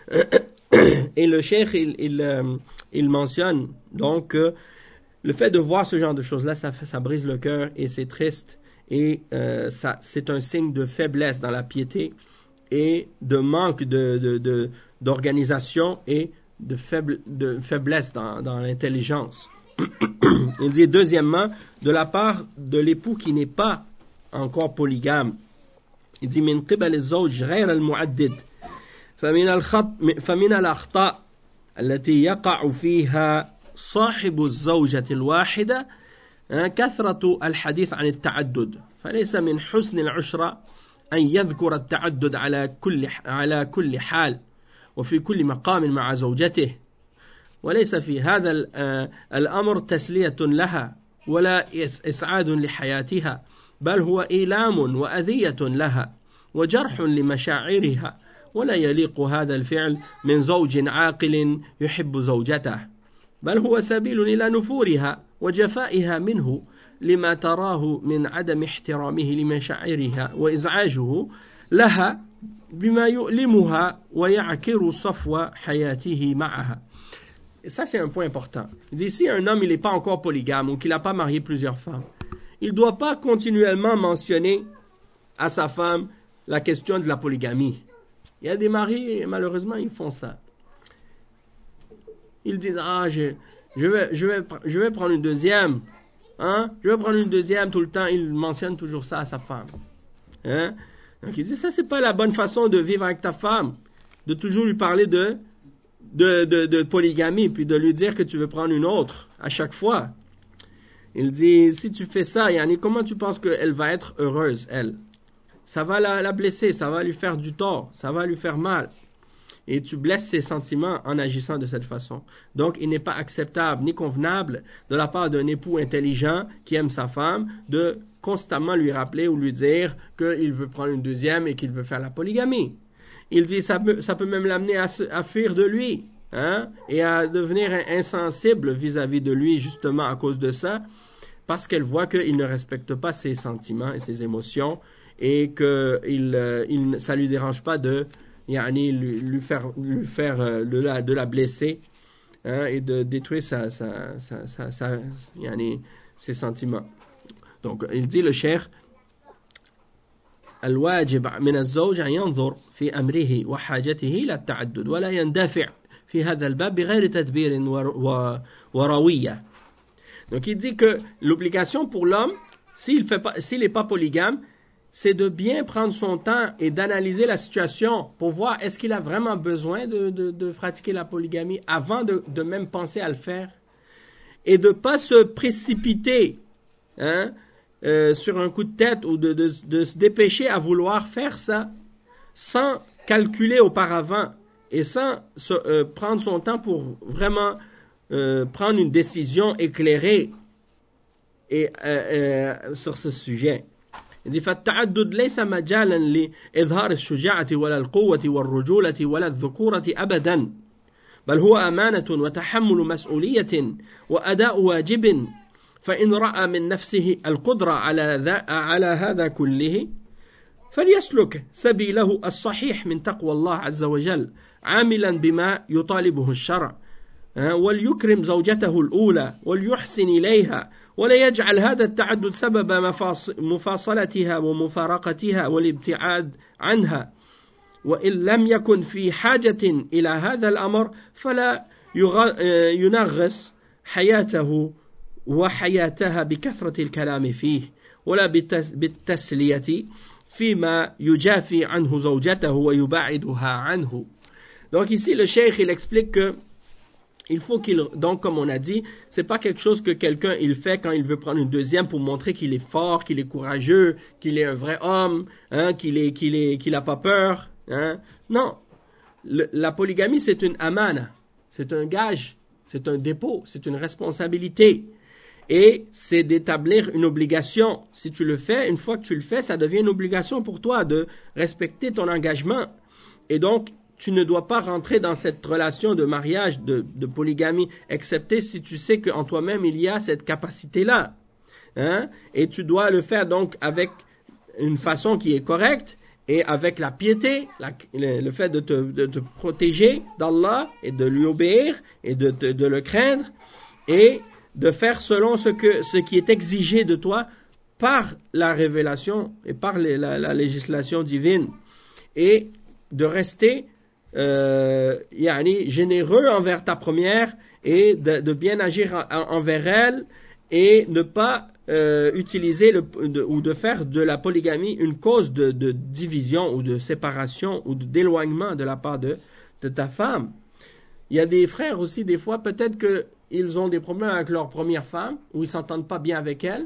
Et le cheikh, il, il, euh, il mentionne donc que le fait de voir ce genre de choses-là, ça, ça brise le cœur et c'est triste. Et euh, ça, c'est un signe de faiblesse dans la piété et de manque de, de, de, d'organisation et de, faible, de faiblesse dans, dans l'intelligence. Il dit deuxièmement, de la part de l'époux qui n'est pas encore polygame, il dit « Min qibal az-zawj ghayr al-mu'addid » فمن الخط فمن الأخطاء التي يقع فيها صاحب الزوجة الواحدة كثرة الحديث عن التعدد فليس من حسن العشرة أن يذكر التعدد على كل على كل حال وفي كل مقام مع زوجته وليس في هذا الأمر تسلية لها ولا إسعاد لحياتها بل هو إيلام وأذية لها وجرح لمشاعرها ولا يليق هذا الفعل من زوج عاقل يحب زوجته بل هو سبيل إلى نفورها وجفائها منه لما تراه من عدم احترامه لمشاعرها وإزعاجه لها بما يؤلمها ويعكر صفو حياته معها. Et ça, c'est un point important. Il dit, si un homme il n'est pas encore polygame ou qu'il n'a pas marié plusieurs femmes, il ne doit pas continuellement mentionner à sa femme la question de la polygamie. Il y a des maris, malheureusement, ils font ça. Ils disent, ah, je, je, vais, je, vais, je vais prendre une deuxième. Hein? Je vais prendre une deuxième tout le temps. Il mentionne toujours ça à sa femme. Hein? Donc il dit, ça, c'est pas la bonne façon de vivre avec ta femme. De toujours lui parler de, de, de, de polygamie, puis de lui dire que tu veux prendre une autre à chaque fois. Il dit, si tu fais ça, Yani, comment tu penses qu'elle va être heureuse, elle? Ça va la, la blesser, ça va lui faire du tort, ça va lui faire mal. Et tu blesses ses sentiments en agissant de cette façon. Donc, il n'est pas acceptable ni convenable de la part d'un époux intelligent qui aime sa femme de constamment lui rappeler ou lui dire qu'il veut prendre une deuxième et qu'il veut faire la polygamie. Il dit ça peut, ça peut même l'amener à, à fuir de lui, hein, et à devenir insensible vis-à-vis de lui justement à cause de ça, parce qu'elle voit qu'il ne respecte pas ses sentiments et ses émotions et que il, euh, il, ça lui dérange pas de yani, lui, lui faire, lui faire euh, de, la, de la blesser, hein, et de détruire sa, sa, sa, sa, sa, yani, ses sentiments. Donc, il dit le cheikh, الواجب من الزوج أن ينظر في أمره وحاجته إلى التعدد ولا يندفع في هذا الباب بغير تدبير وروية. Donc, il dit que l'obligation pour l'homme, s'il fait pas, s'il n'est pas polygame, c'est de bien prendre son temps et d'analyser la situation pour voir est-ce qu'il a vraiment besoin de, de, de pratiquer la polygamie avant de, de même penser à le faire. Et de ne pas se précipiter, hein, euh, sur un coup de tête ou de, de, de se dépêcher à vouloir faire ça sans calculer auparavant et sans se, euh, prendre son temps pour vraiment euh, prendre une décision éclairée et, euh, euh, sur ce sujet. Il dit فالتعدد ليس مجالا لإظهار الشجاعة ولا القوة والرجولة ولا الذكورة أبدا بل هو أمانة وتحمل مسؤولية وأداء واجب فإن رأى من نفسه القدرة على, ذا على هذا كله فليسلك سبيله الصحيح من تقوى الله عز وجل عاملا بما يطالبه الشرع وليكرم زوجته الأولى وليحسن إليها ولا يجعل هذا التعدد سبب مفاصلتها ومفارقتها والابتعاد عنها وإن لم يكن في حاجة إلى هذا الأمر فلا ينغص حياته وحياتها بكثرة الكلام فيه ولا بالتسلية فيما يجافي عنه زوجته ويبعدها عنه. Donc ici le cheikh il explique que il faut qu'il, donc comme on a dit, c'est pas quelque chose que quelqu'un il fait quand il veut prendre une deuxième pour montrer qu'il est fort, qu'il est courageux, qu'il est un vrai homme, hein, qu'il est, qu'il est, qu'il a pas peur, hein. Non. Le, la polygamie c'est une amana, c'est un gage, c'est un dépôt, c'est une responsabilité. Et c'est d'établir une obligation. Si tu le fais, une fois que tu le fais, ça devient une obligation pour toi de respecter ton engagement. Et donc, tu ne dois pas rentrer dans cette relation de mariage, de, de polygamie, excepté si tu sais qu'en toi-même, il y a cette capacité-là. Hein? Et tu dois le faire donc avec une façon qui est correcte et avec la piété, la, le, le fait de te, de te protéger d'Allah et de lui obéir et de, de, de le craindre et de faire selon ce, que, ce qui est exigé de toi par la révélation et par les, la, la législation divine et de rester Euh, yani, généreux envers ta première et de, de bien agir en, envers elle et ne pas euh, utiliser le, de, ou de faire de la polygamie une cause de, de division ou de séparation ou d'éloignement de la part de, de ta femme. Il y a des frères aussi, des fois, peut-être qu'ils ont des problèmes avec leur première femme ou ils s'entendent pas bien avec elle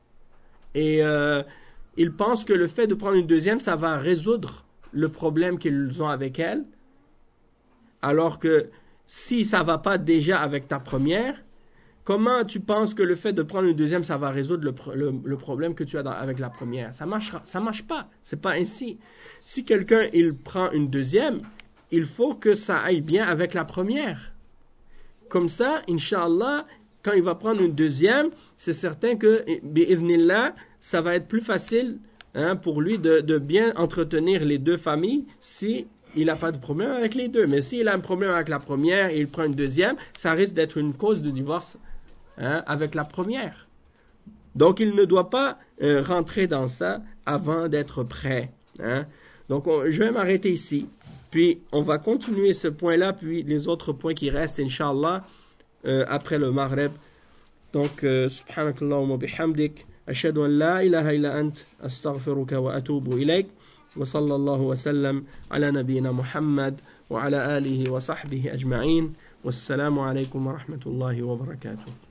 et euh, ils pensent que le fait de prendre une deuxième, ça va résoudre le problème qu'ils ont avec elle. Alors que si ça ne va pas déjà avec ta première, comment tu penses que le fait de prendre une deuxième, ça va résoudre le, pro- le, le problème que tu as dans- avec la première? Ça marchera, ça marche pas. C'est pas ainsi. Si quelqu'un, il prend une deuxième, il faut que ça aille bien avec la première. Comme ça, Inch'Allah, quand il va prendre une deuxième, c'est certain que, bi'idhnillah, ça va être plus facile hein, pour lui de, de bien entretenir les deux familles si il n'a pas de problème avec les deux. Mais s'il a un problème avec la première et il prend une deuxième, ça risque d'être une cause de divorce hein, avec la première. Donc, il ne doit pas euh, rentrer dans ça avant d'être prêt. Hein. Donc, on, je vais m'arrêter ici. Puis, on va continuer ce point-là, puis les autres points qui restent, Inch'Allah, euh, après le Maghreb. Donc, euh, subhanakallahumma bihamdik, ashhadu an la ilaha illa ant, astaghfiruka wa atubu ilayk, wa sallallahu wa sallam ala nabiyyina Muhammad, wa ala alihi wa sahbihi ajma'in, wassalamu alaykum wa rahmatullahi wa barakatuh.